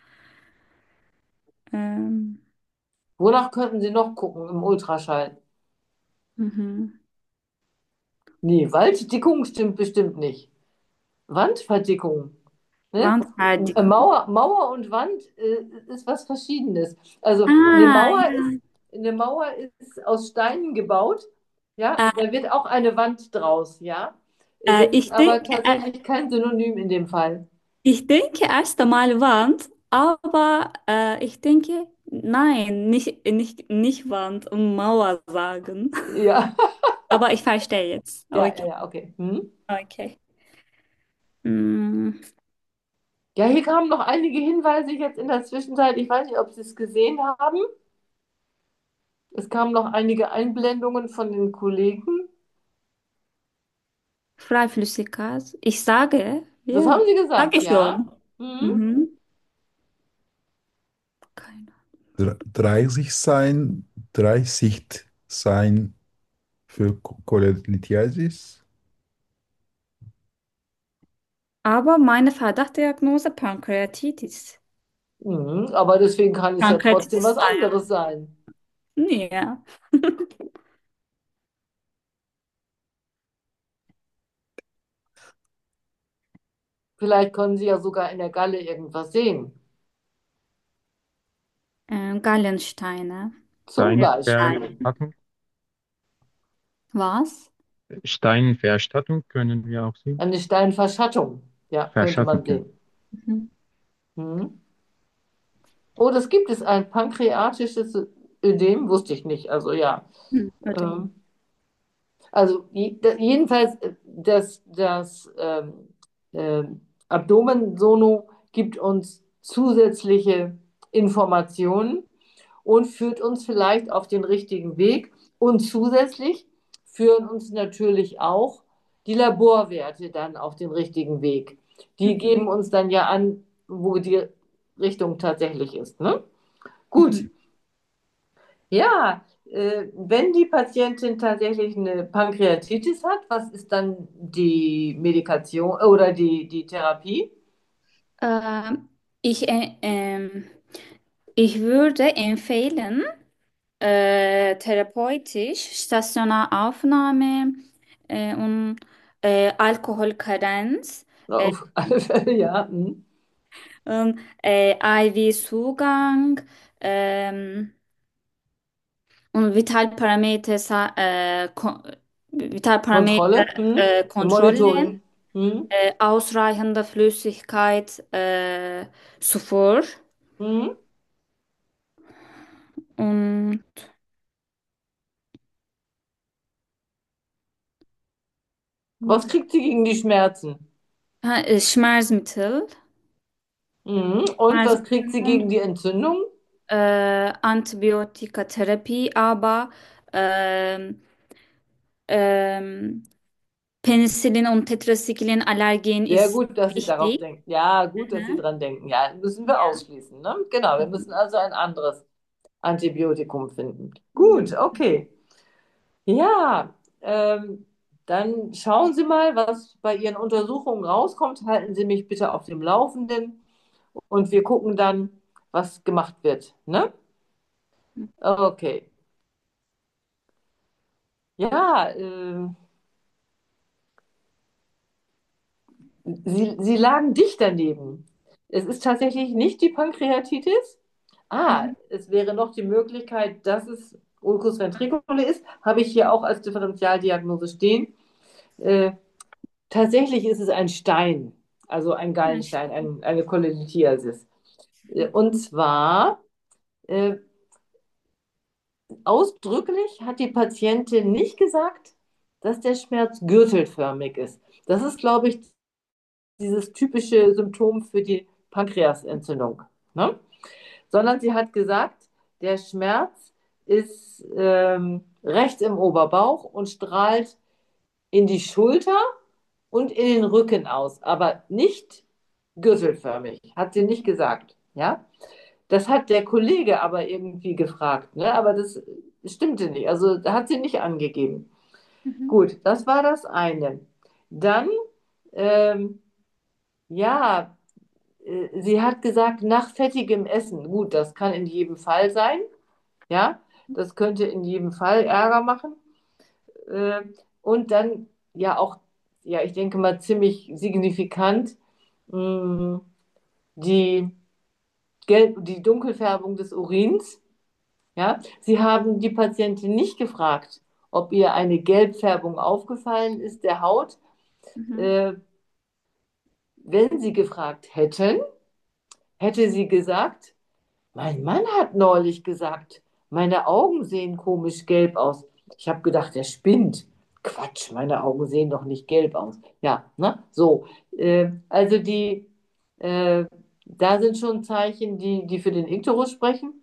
Ähm, Wonach könnten Sie noch gucken im Ultraschall? mhm. Nee, Walddickung stimmt bestimmt nicht. Wandverdickung. Ne? Wandfertigung. Mauer, Mauer und Wand äh, ist was Verschiedenes. Also eine Ah, Mauer ist, ja. eine Mauer ist aus Steinen gebaut. Ja, Äh, da wird auch eine Wand draus. Ja, äh, das ist ich aber denke, äh, tatsächlich kein Synonym in dem Fall. Ich denke erst einmal Wand, aber äh, ich denke, nein, nicht, nicht, nicht Wand und Mauer sagen. Ja, Aber ich verstehe jetzt. ja, ja, Okay, ja, okay. Hm. okay. Mm, Ja, hier kamen noch einige Hinweise jetzt in der Zwischenzeit. Ich weiß nicht, ob Sie es gesehen haben. Es kamen noch einige Einblendungen von den Kollegen. Freiflüssigkeit. Ich sage, Das ja, haben Sie gesagt, sage ja. schon. Mhm. Mhm. Keine Dre- dreißig sein, dreißig sein für Ko- Cholelithiasis. Aber meine Verdachtdiagnose Pankreatitis. Mhm. Aber deswegen kann es ja trotzdem Pankreatitis was sein. anderes sein. Ja. Vielleicht können Sie ja sogar in der Galle irgendwas sehen. Ähm, Gallensteine. Zum Beispiel Steinverstattung, Was? Steinverstattung können wir auch sehen. eine Steinverschattung. Ja, könnte Verschattung, man ja. sehen. Mhm. Mhm. Oh, das gibt es, ein pankreatisches Ödem, wusste ich nicht. Also ja. Hm, warte. Ähm, also je- da- jedenfalls, äh, das, das ähm, ähm, Abdomensono gibt uns zusätzliche Informationen. und führt uns vielleicht auf den richtigen Weg. Und zusätzlich führen uns natürlich auch die Laborwerte dann auf den richtigen Weg. Die Mhm. geben uns dann ja an, wo die Richtung tatsächlich ist. Ne? Gut, Mhm. ja, äh, wenn die Patientin tatsächlich eine Pankreatitis hat, was ist dann die Medikation oder die, die Therapie? Ähm, ich, äh, ähm, ich würde empfehlen, äh, therapeutisch Stationaraufnahme äh, und äh, Alkoholkarenz äh, Auf alle Fälle, ja. Hm. und äh, I V-Zugang ähm, und Vitalparameter, äh, Ko Vitalparameter Kontrolle, hm. äh, Kontrollen, Monitoring. Hm. äh, ausreichende Flüssigkeit, äh, Zufuhr Hm. und Was kriegt sie gegen die Schmerzen? äh, Schmerzmittel, Hm. Und was kriegt sie Schmerzmittel, gegen die Entzündung? äh, Antibiotikatherapie, aber ähm, ähm, Penicillin und Tetracyclin-Allergen Sehr ist gut, dass Sie darauf wichtig. denken. Ja, gut, dass Sie Mhm. dran denken. Ja, müssen wir Ja. ausschließen. Ne? Genau, wir Mhm. müssen also ein anderes Antibiotikum finden. Gut, Mhm. okay. Ja, ähm, dann schauen Sie mal, was bei Ihren Untersuchungen rauskommt. Halten Sie mich bitte auf dem Laufenden und wir gucken dann, was gemacht wird. Ne? Okay. Ja, äh, Sie, Sie lagen dicht daneben. Es ist tatsächlich nicht die Pankreatitis. Ah, Mhm. es wäre noch die Möglichkeit, dass es Ulcus ventricule ist. Habe ich hier auch als Differentialdiagnose stehen. Äh, Tatsächlich ist es ein Stein, also ein Gallenstein, ein, eine Cholelithiasis. Äh, Und zwar äh, ausdrücklich hat die Patientin nicht gesagt, dass der Schmerz gürtelförmig ist. Das ist, glaube ich, dieses typische Symptom für die Pankreasentzündung. Ne? Sondern sie hat gesagt, der Schmerz ist ähm, rechts im Oberbauch und strahlt in die Schulter und in den Rücken aus, aber nicht gürtelförmig, hat sie nicht gesagt. Ja? Das hat der Kollege aber irgendwie gefragt, ne? Aber das stimmte nicht. Also da hat sie nicht angegeben. Mhm. Gut, das war das eine. Dann, ähm, ja, äh, sie hat gesagt, nach fettigem Essen. Gut, das kann in jedem Fall sein. Ja, das könnte in jedem Fall Ärger machen. Äh, und dann ja auch, ja, ich denke mal ziemlich signifikant, mh, die, Gelb die Dunkelfärbung des Urins. Ja, Sie haben die Patientin nicht gefragt, ob ihr eine Gelbfärbung aufgefallen ist der Haut. Mhm. Äh, Wenn Sie gefragt hätten, hätte sie gesagt, mein Mann hat neulich gesagt, meine Augen sehen komisch gelb aus. Ich habe gedacht, er spinnt. Quatsch, meine Augen sehen doch nicht gelb aus. Ja, ne? So. Äh, also die, äh, da sind schon Zeichen, die, die für den Ikterus sprechen.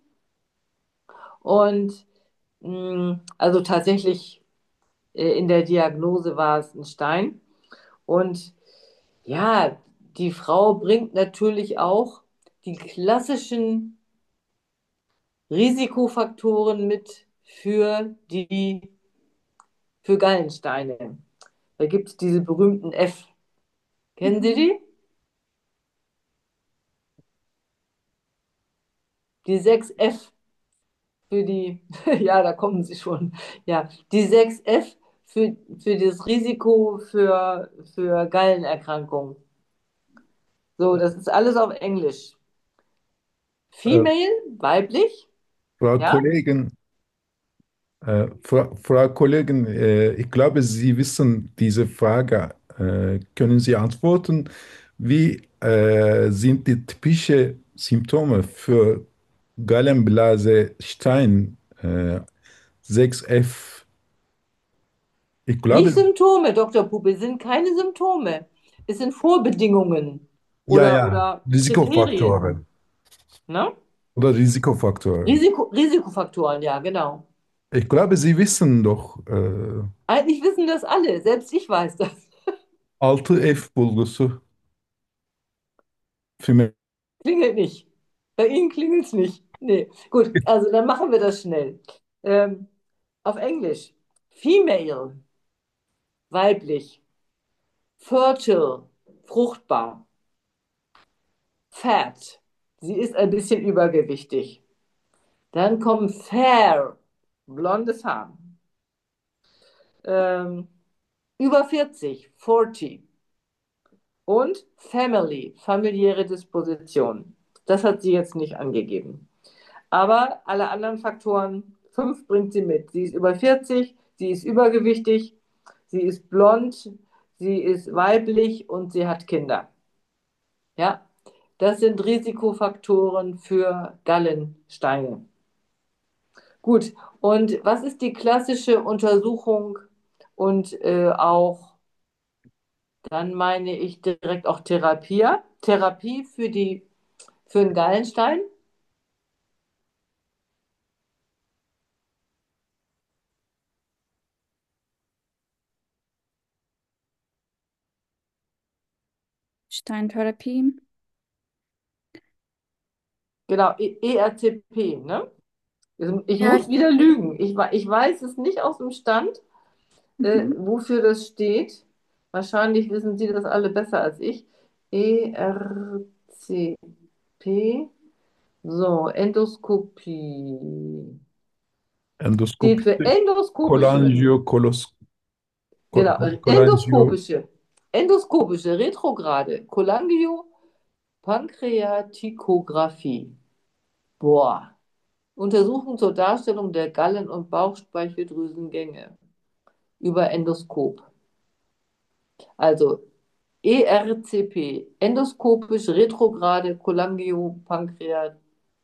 Und mh, also tatsächlich äh, in der Diagnose war es ein Stein. Und ja, die Frau bringt natürlich auch die klassischen Risikofaktoren mit für die für Gallensteine. Da gibt es diese berühmten F. Kennen Sie Mhm. die? Die sechs F für die, ja, da kommen Sie schon. Ja, die sechs F für, für das Risiko für, für Gallenerkrankungen. So, das ist alles auf Englisch. Äh, Female, weiblich, Frau ja. Kollegin, äh, Frau, Frau Kollegin, äh, ich glaube, Sie wissen diese Frage. Äh, können Sie antworten? Wie äh, sind die typischen Symptome für Gallenblase Stein äh, sechs F? Ich Nicht glaube, Symptome, Doktor Puppe, sind keine Symptome. Es sind Vorbedingungen ja, oder, ja, oder Kriterien. Risikofaktoren. Ne? Oder Risikofaktoren. Risiko, Risikofaktoren, ja, genau. Ich glaube, Sie wissen doch äh, Eigentlich wissen das alle, selbst ich weiß das. altı F bulgusu füme. Klingelt nicht. Bei Ihnen klingelt es nicht. Nee, gut, also dann machen wir das schnell. Ähm, auf Englisch. Female, weiblich. Fertile, fruchtbar. Fat, sie ist ein bisschen übergewichtig. Dann kommen fair, blondes Haar. Ähm, über vierzig, vierzig. Und family, familiäre Disposition. Das hat sie jetzt nicht angegeben. Aber alle anderen Faktoren, fünf bringt sie mit. Sie ist über vierzig, sie ist übergewichtig, sie ist blond, sie ist weiblich und sie hat Kinder. Ja, das sind Risikofaktoren für Gallensteine. Gut, und was ist die klassische Untersuchung und äh, auch, dann meine ich direkt auch Therapie, Therapie für die, für den Gallenstein? Steintherapie. Genau, E- ERCP, ne? Also ich muss wieder E R C P. lügen. Ich, wei- ich weiß es nicht aus dem Stand, äh, Mhm. wofür das steht. Wahrscheinlich wissen Sie das alle besser als ich. E R C P, so, Endoskopie. Steht Endoskopik, für endoskopische, kolangio, kolos, genau, kolangio, endoskopische, endoskopische retrograde Cholangiopankreatikographie. Boah. Untersuchung zur Darstellung der Gallen- und Bauchspeicheldrüsengänge über Endoskop. Also E R C P, endoskopisch retrograde Cholangiopankreatikographie.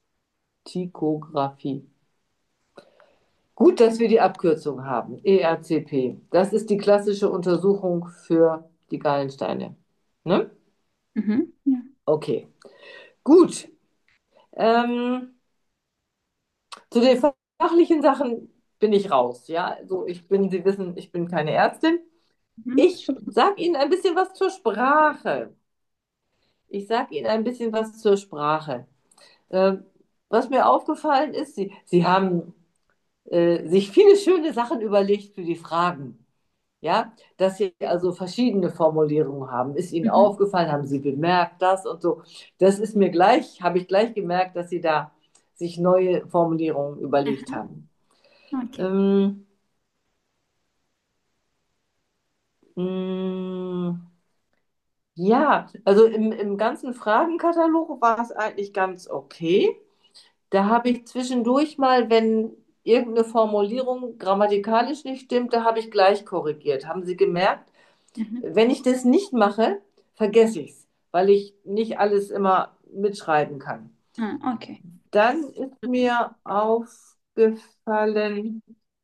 Gut, dass wir die Abkürzung haben, E R C P. Das ist die klassische Untersuchung für die Gallensteine. Ne? Mhm. Ja. Okay, gut. Ähm, zu den fachlichen Sachen bin ich raus. Ja, also ich bin, Sie wissen, ich bin keine Ärztin. Mhm. Ich Super. sage Ihnen ein bisschen was zur Sprache. Ich sage Ihnen ein bisschen was zur Sprache. Ähm, was mir aufgefallen ist, Sie, Sie haben äh, sich viele schöne Sachen überlegt für die Fragen. Ja, dass Sie also verschiedene Formulierungen haben. Ist Ihnen Mhm. aufgefallen, haben Sie bemerkt, das und so. Das ist mir gleich, habe ich gleich gemerkt, dass Sie da sich neue Formulierungen überlegt Aha. haben. Okay. Ähm, mh, ja, also im, im ganzen Fragenkatalog war es eigentlich ganz okay. Da habe ich zwischendurch mal, wenn irgendeine Formulierung grammatikalisch nicht stimmt, da habe ich gleich korrigiert. Haben Sie gemerkt? Mhm. Wenn ich das nicht mache, vergesse ich es, weil ich nicht alles immer mitschreiben kann. Ah, okay. Dann ist mir aufgefallen,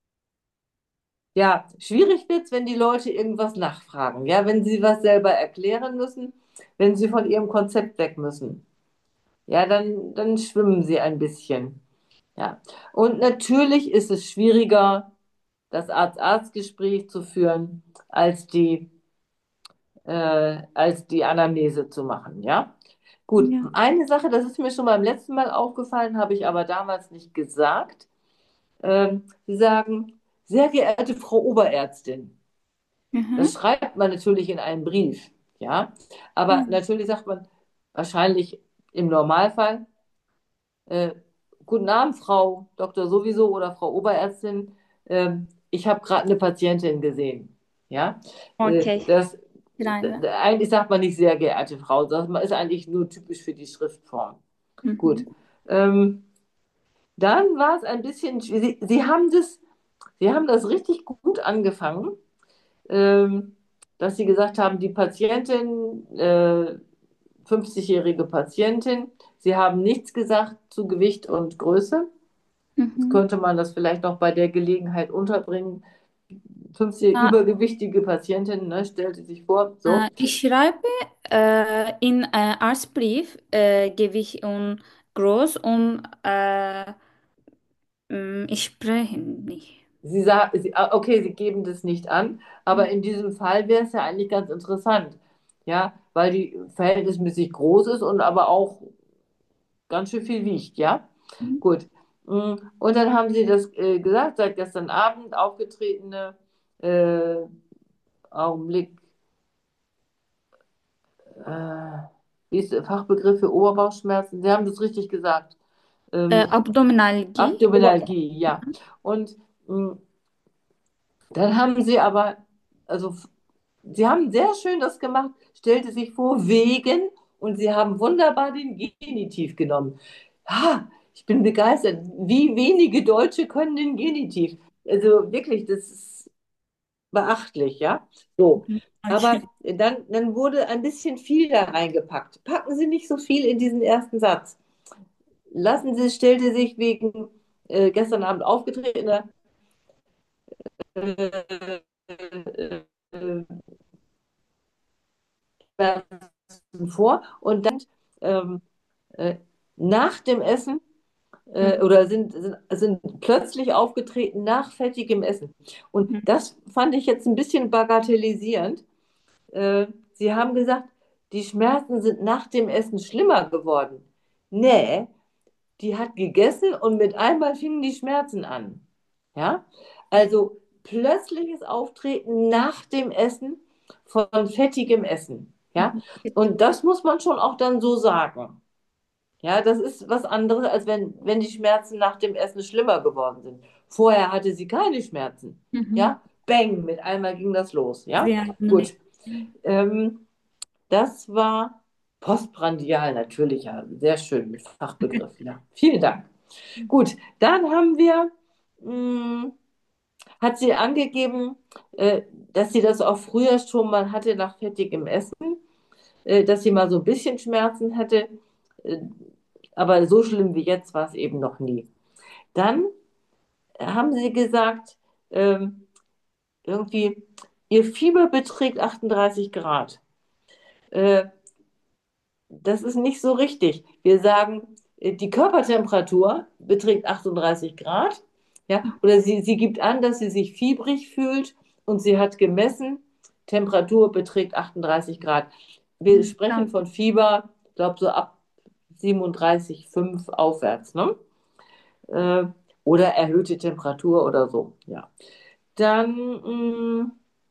ja, schwierig wird es, wenn die Leute irgendwas nachfragen. Ja, wenn sie was selber erklären müssen, wenn sie von ihrem Konzept weg müssen. Ja, dann, dann schwimmen sie ein bisschen. Ja. Und natürlich ist es schwieriger, das Arzt-Arzt-Gespräch zu führen, als die, äh, als die Anamnese zu machen. Ja. Gut, Ja. eine Sache, das ist mir schon beim letzten Mal aufgefallen, habe ich aber damals nicht gesagt. Ähm, Sie sagen, sehr geehrte Frau Oberärztin. Das Mhm. schreibt man natürlich in einem Brief, ja. Aber Ja. natürlich sagt man wahrscheinlich im Normalfall, äh, guten Abend, Frau Doktor sowieso oder Frau Oberärztin. Ähm, ich habe gerade eine Patientin gesehen, ja. Äh, Okay. das, Kleine. eigentlich sagt man nicht sehr geehrte Frau, das ist eigentlich nur typisch für die Schriftform. Gut. Mhm. Ähm, dann war es ein bisschen, Sie, Sie haben das, Sie haben das richtig gut angefangen, ähm, dass Sie gesagt haben, die Patientin, äh, fünfzigjährige Patientin, Sie haben nichts gesagt zu Gewicht und Größe. Jetzt Mhm. könnte man das vielleicht noch bei der Gelegenheit unterbringen. fünfzig Ah, übergewichtige Patientin, ne, stellte sich vor, äh, so. ich schreibe äh, in äh, Arztbrief äh, Gewicht und groß und äh, mh, ich spreche nicht. Sie sagen, Sie, ah, okay, Sie geben das nicht an, aber in diesem Fall wäre es ja eigentlich ganz interessant, ja, weil die verhältnismäßig groß ist und aber auch ganz schön viel wiegt, ja. Gut. Mm, Und dann haben Sie das äh, gesagt, seit gestern Abend aufgetretene äh, Augenblick, äh, wie ist der Fachbegriff für Oberbauchschmerzen? Sie haben das richtig gesagt. Äh, Ähm, Abdominalgie. Ober- Abdominalgie, ja. Und mh, dann haben sie aber, also sie haben sehr schön das gemacht, stellte sich vor, wegen, und sie haben wunderbar den Genitiv genommen. Ha, ich bin begeistert. Wie wenige Deutsche können den Genitiv. Also wirklich, das ist beachtlich, ja. So. Aber Okay. dann, dann wurde ein bisschen viel da reingepackt. Packen Sie nicht so viel in diesen ersten Satz. Lassen Sie, stellte sich wegen äh, gestern Abend aufgetretener äh, äh, äh, vor und dann ähm, äh, nach dem Essen äh, Mhm. oder sind, sind, sind plötzlich aufgetreten nach fettigem Essen. Und Mhm. das fand ich jetzt ein bisschen bagatellisierend. Äh, Sie haben gesagt, die Schmerzen sind nach dem Essen schlimmer geworden. Nee, die hat gegessen und mit einmal fingen die Schmerzen an. Ja, also plötzliches Auftreten nach dem Essen von fettigem Essen. Ja, Mhm. und das muss man schon auch dann so sagen. Ja, das ist was anderes, als wenn, wenn die Schmerzen nach dem Essen schlimmer geworden sind. Vorher hatte sie keine Schmerzen. Mhm. Ja, bang, mit einmal ging das los. Ja, Sie haben gut. nicht. Ähm, Das war postprandial natürlich, ja, sehr schön mit Fachbegriff. Ja, vielen Dank. Gut, dann haben wir, mh, hat sie angegeben, äh, dass sie das auch früher schon mal hatte nach fettigem Essen, äh, dass sie mal so ein bisschen Schmerzen hatte, äh, aber so schlimm wie jetzt war es eben noch nie. Dann haben sie gesagt, ähm, irgendwie, ihr Fieber beträgt achtunddreißig Grad. Äh, Das ist nicht so richtig. Wir sagen, äh, die Körpertemperatur beträgt achtunddreißig Grad. Ja, oder sie, sie gibt an, dass sie sich fiebrig fühlt und sie hat gemessen, Temperatur beträgt achtunddreißig Grad. Wir Mhm. sprechen Danke. von Fieber, ich glaube so ab siebenunddreißig Komma fünf aufwärts, ne? Äh, oder erhöhte Temperatur oder so. Ja. Dann, mh,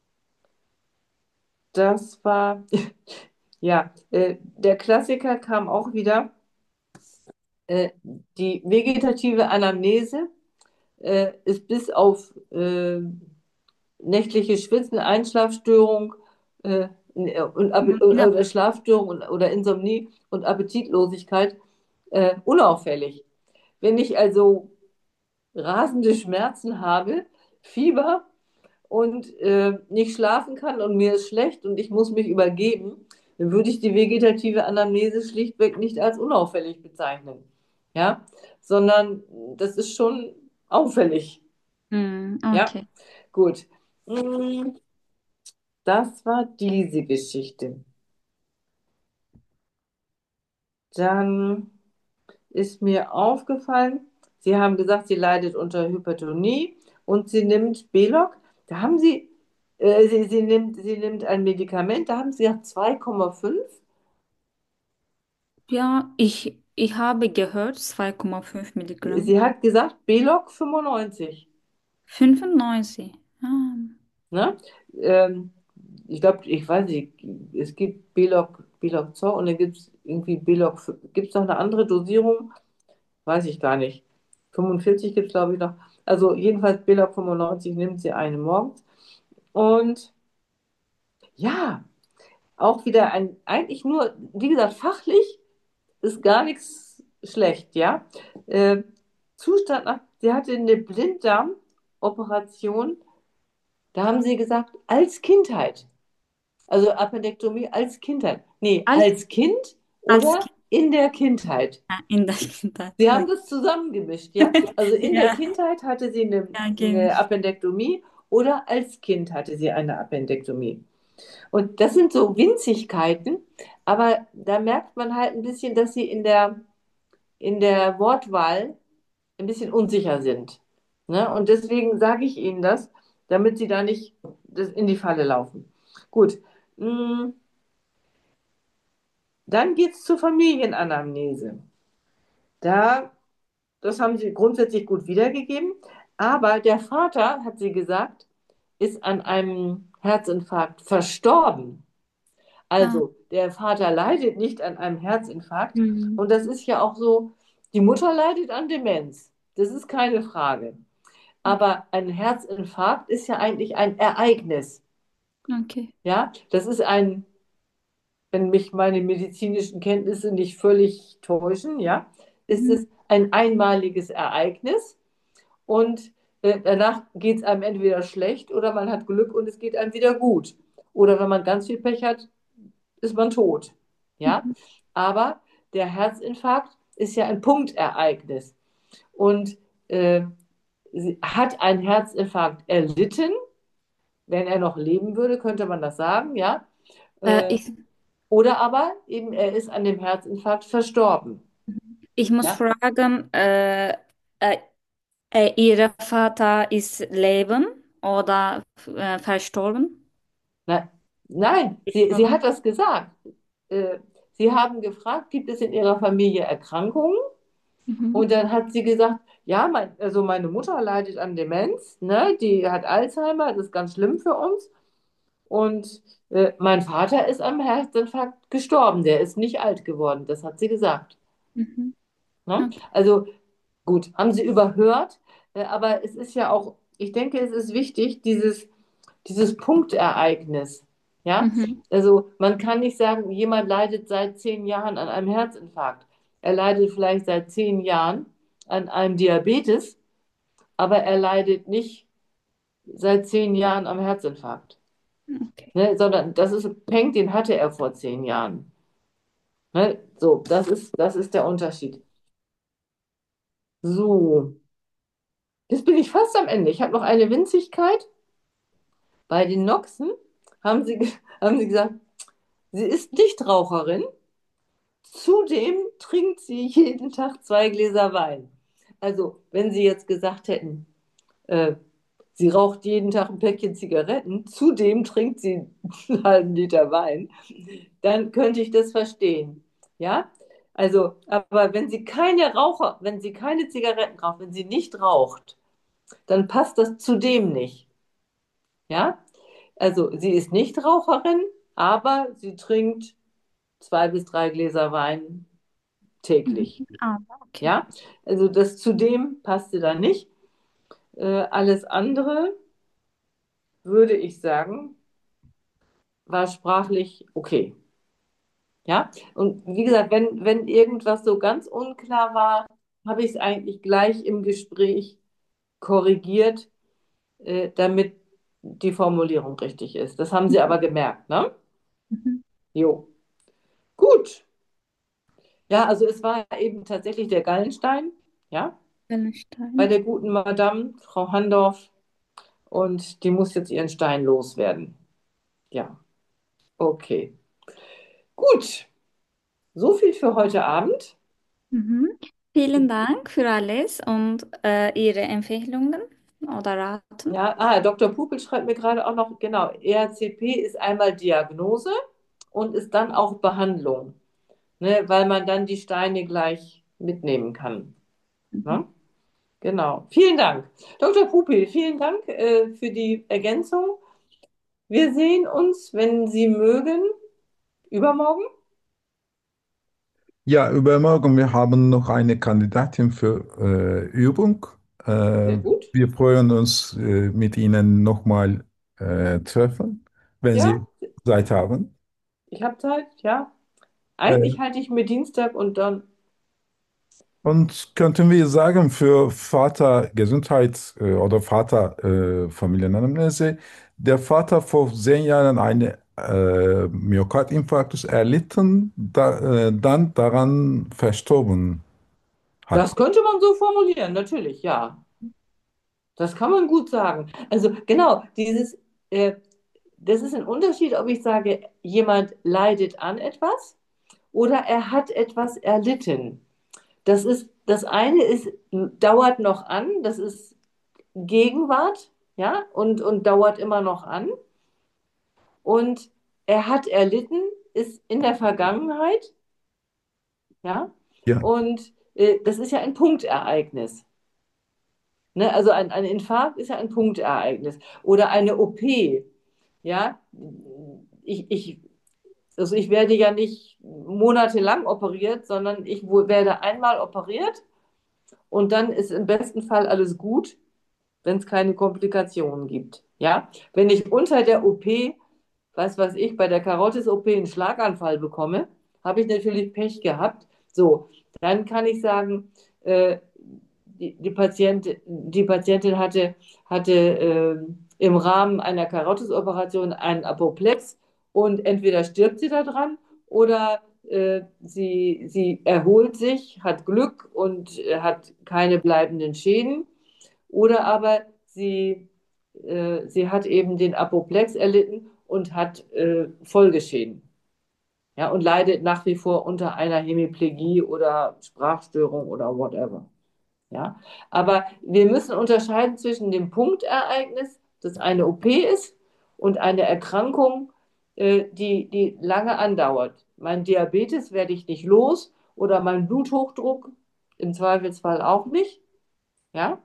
das war, ja, äh, der Klassiker kam auch wieder. Äh, die vegetative Anamnese äh, ist bis auf äh, nächtliche Schwitzen, Einschlafstörung äh, und, Ja, oder ja. Schlafstörung und, oder Insomnie und Appetitlosigkeit äh, unauffällig. Wenn ich also rasende Schmerzen habe, Fieber und äh, nicht schlafen kann und mir ist schlecht und ich muss mich übergeben, dann würde ich die vegetative Anamnese schlichtweg nicht als unauffällig bezeichnen. Ja, sondern das ist schon auffällig. Mhm. Ja, Okay. gut. Mm, Das war diese Geschichte. Dann ist mir aufgefallen, Sie haben gesagt, sie leidet unter Hypertonie und sie nimmt Belok. Da haben Sie, äh, sie, sie nimmt, sie nimmt ein Medikament, da haben Sie gesagt zwei Komma fünf. Ja, ich, ich habe gehört, zwei Komma fünf Milligramm. Sie hat gesagt Belok fünfundneunzig. fünfundneunzig. Ah, Ne? Ähm, ich glaube, ich weiß nicht, es gibt Belok, Belok-Zor und dann gibt es irgendwie Belok, gibt es noch eine andere Dosierung? Weiß ich gar nicht. fünfundvierzig gibt es, glaube ich, noch. Also jedenfalls Belok fünfundneunzig nimmt sie eine morgens. Und ja, auch wieder ein, eigentlich nur, wie gesagt, fachlich ist gar nichts schlecht, ja. Äh, Zustand nach, sie hatte eine Blinddarmoperation, da haben sie gesagt, als Kindheit. Also Appendektomie als Kindheit. Nee, als, als Kind als oder in der Kindheit. Kind in der Kindheit. Sie haben das zusammengemischt, ja? Also in der Ja, Kindheit hatte sie eine, ja, eine gemisch. Appendektomie oder als Kind hatte sie eine Appendektomie. Und das sind so Winzigkeiten, aber da merkt man halt ein bisschen, dass sie in der in der Wortwahl ein bisschen unsicher sind. Ne? Und deswegen sage ich Ihnen das, damit Sie da nicht das in die Falle laufen. Gut. Mm, Dann geht es zur Familienanamnese. Da, das haben Sie grundsätzlich gut wiedergegeben, aber der Vater, hat sie gesagt, ist an einem Herzinfarkt verstorben. Ah, Also der Vater leidet nicht an einem Herzinfarkt mhm. und das ist ja auch so, die Mutter leidet an Demenz. Das ist keine Frage. Aber ein Herzinfarkt ist ja eigentlich ein Ereignis. Okay. Ja, das ist ein, wenn mich meine medizinischen Kenntnisse nicht völlig täuschen, ja, ist Mhm. es ein einmaliges Ereignis und äh, danach geht es einem entweder schlecht oder man hat Glück und es geht einem wieder gut. Oder wenn man ganz viel Pech hat, ist man tot. Ja, Mhm. aber der Herzinfarkt ist ja ein Punktereignis. Und äh, sie hat einen Herzinfarkt erlitten. Wenn er noch leben würde, könnte man das sagen, ja. Äh, Äh, ich, oder aber eben er ist an dem Herzinfarkt verstorben. ich muss Ja. fragen, äh, äh, äh, Ihr Vater ist leben oder äh, verstorben? Na, nein, sie, sie hat Gestorben? das gesagt. Äh, Sie haben gefragt, gibt es in Ihrer Familie Erkrankungen? Mhm. Und dann hat sie gesagt, ja, mein, also meine Mutter leidet an Demenz, ne? Die hat Alzheimer, das ist ganz schlimm für uns. Und äh, mein Vater ist am Herzinfarkt gestorben, der ist nicht alt geworden, das hat sie gesagt. Mhm. Ne? Okay. Also gut, haben sie überhört, äh, aber es ist ja auch, ich denke, es ist wichtig, dieses, dieses Punktereignis. Ja, Mhm. also man kann nicht sagen, jemand leidet seit zehn Jahren an einem Herzinfarkt. Er leidet vielleicht seit zehn Jahren an einem Diabetes, aber er leidet nicht seit zehn Jahren am Herzinfarkt. Okay. Ne? Sondern das ist Peng, den hatte er vor zehn Jahren. Ne? So, das ist, das ist der Unterschied. So, jetzt bin ich fast am Ende. Ich habe noch eine Winzigkeit. Bei den Noxen haben sie, ge- haben sie gesagt, sie ist Nichtraucherin. Zudem trinkt sie jeden Tag zwei Gläser Wein. Also, wenn sie jetzt gesagt hätten, äh, sie raucht jeden Tag ein Päckchen Zigaretten, zudem trinkt sie einen halben Liter Wein, dann könnte ich das verstehen. Ja? Also, aber wenn sie keine Raucher, wenn sie keine Zigaretten raucht, wenn sie nicht raucht, dann passt das zudem nicht. Ja? Also, sie ist nicht Raucherin, aber sie trinkt zwei bis drei Gläser Wein Mhm. täglich. Ah, okay. Ja? Also, das zudem passte da nicht. Äh, alles andere, würde ich sagen, war sprachlich okay. Ja, und wie gesagt, wenn, wenn irgendwas so ganz unklar war, habe ich es eigentlich gleich im Gespräch korrigiert, äh, damit die Formulierung richtig ist. Das haben Sie aber gemerkt, ne? Mhm. Jo, gut. Ja, also es war eben tatsächlich der Gallenstein, ja, bei Wellenstein. der guten Madame, Frau Handorf, und die muss jetzt ihren Stein loswerden. Ja, okay. Gut, so viel für heute Abend. Mhm. Vielen Dank für alles und äh, Ihre Empfehlungen oder Raten. Ja, ah, Doktor Pupel schreibt mir gerade auch noch, genau, E R C P ist einmal Diagnose und ist dann auch Behandlung, ne, weil man dann die Steine gleich mitnehmen kann. Mhm. Ne? Genau. Vielen Dank. Doktor Pupel, vielen Dank äh, für die Ergänzung. Wir sehen uns, wenn Sie mögen, übermorgen. Ja, übermorgen, wir haben noch eine Kandidatin für äh, Übung. Sehr Äh, gut. Wir freuen uns, äh, mit Ihnen nochmal äh, treffen, wenn Ja, Sie Zeit haben. ich habe Zeit, ja. Äh, Eigentlich halte ich mir Dienstag und dann, Und könnten wir sagen, für Vater Gesundheit äh, oder Vater äh, Familienanamnese, der Vater vor zehn Jahren eine äh, Myokardinfarktus erlitten, da, äh, dann daran verstorben das hat. könnte man so formulieren, natürlich, ja. Das kann man gut sagen. Also genau, dieses, äh, das ist ein Unterschied, ob ich sage, jemand leidet an etwas oder er hat etwas erlitten. Das ist, das eine ist, dauert noch an, das ist Gegenwart, ja, und, und dauert immer noch an. Und er hat erlitten, ist in der Vergangenheit, ja, Ja, und äh, das ist ja ein Punktereignis. Ne? Also ein, ein Infarkt ist ja ein Punktereignis. Oder eine O P, ja. Ich, ich, also ich werde ja nicht monatelang operiert, sondern ich wo- werde einmal operiert und dann ist im besten Fall alles gut, wenn es keine Komplikationen gibt. Ja, wenn ich unter der O P, was weiß ich, bei der Karotis-O P einen Schlaganfall bekomme, habe ich natürlich Pech gehabt. So, dann kann ich sagen, äh, die, die, Patient, die Patientin hatte, hatte äh, im Rahmen einer Karotis-Operation einen Apoplex und entweder stirbt sie daran oder äh, sie, sie erholt sich, hat Glück und äh, hat keine bleibenden Schäden. Oder aber sie, äh, sie hat eben den Apoplex erlitten und hat äh, Folgeschäden. Ja, und leidet nach wie vor unter einer Hemiplegie oder Sprachstörung oder whatever. Ja, aber wir müssen unterscheiden zwischen dem Punktereignis, das eine O P ist, und einer Erkrankung, äh, die, die lange andauert. Mein Diabetes werde ich nicht los oder mein Bluthochdruck im Zweifelsfall auch nicht. Ja,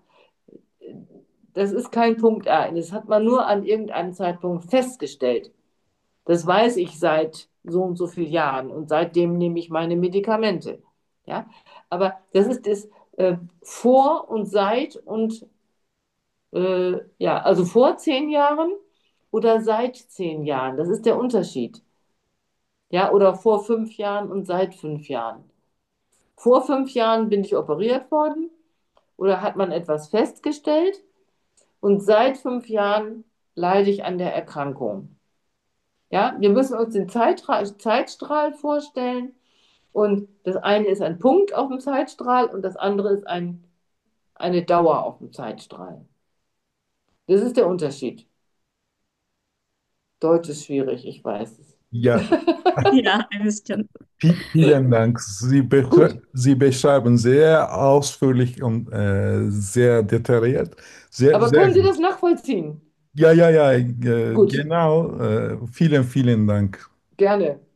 das ist kein Punktereignis. Das hat man nur an irgendeinem Zeitpunkt festgestellt. Das weiß ich seit so und so vielen Jahren und seitdem nehme ich meine Medikamente. Ja, aber das ist das äh, vor und seit und äh, ja, also vor zehn Jahren oder seit zehn Jahren. Das ist der Unterschied. Ja, oder vor fünf Jahren und seit fünf Jahren. Vor fünf Jahren bin ich operiert worden oder hat man etwas festgestellt und seit fünf Jahren leide ich an der Erkrankung. Ja, wir müssen uns den Zeitra Zeitstrahl vorstellen und das eine ist ein Punkt auf dem Zeitstrahl und das andere ist ein, eine Dauer auf dem Zeitstrahl. Das ist der Unterschied. Deutsch ist schwierig, ich weiß es. ja. Ja, ein bisschen. Vi- Vielen Dank. Sie, Gut, beschre- Sie beschreiben sehr ausführlich und äh, sehr detailliert. Sehr, aber sehr können Sie das gut. nachvollziehen? Ja, ja, ja, äh, Gut, genau. Äh, vielen, vielen Dank. gerne.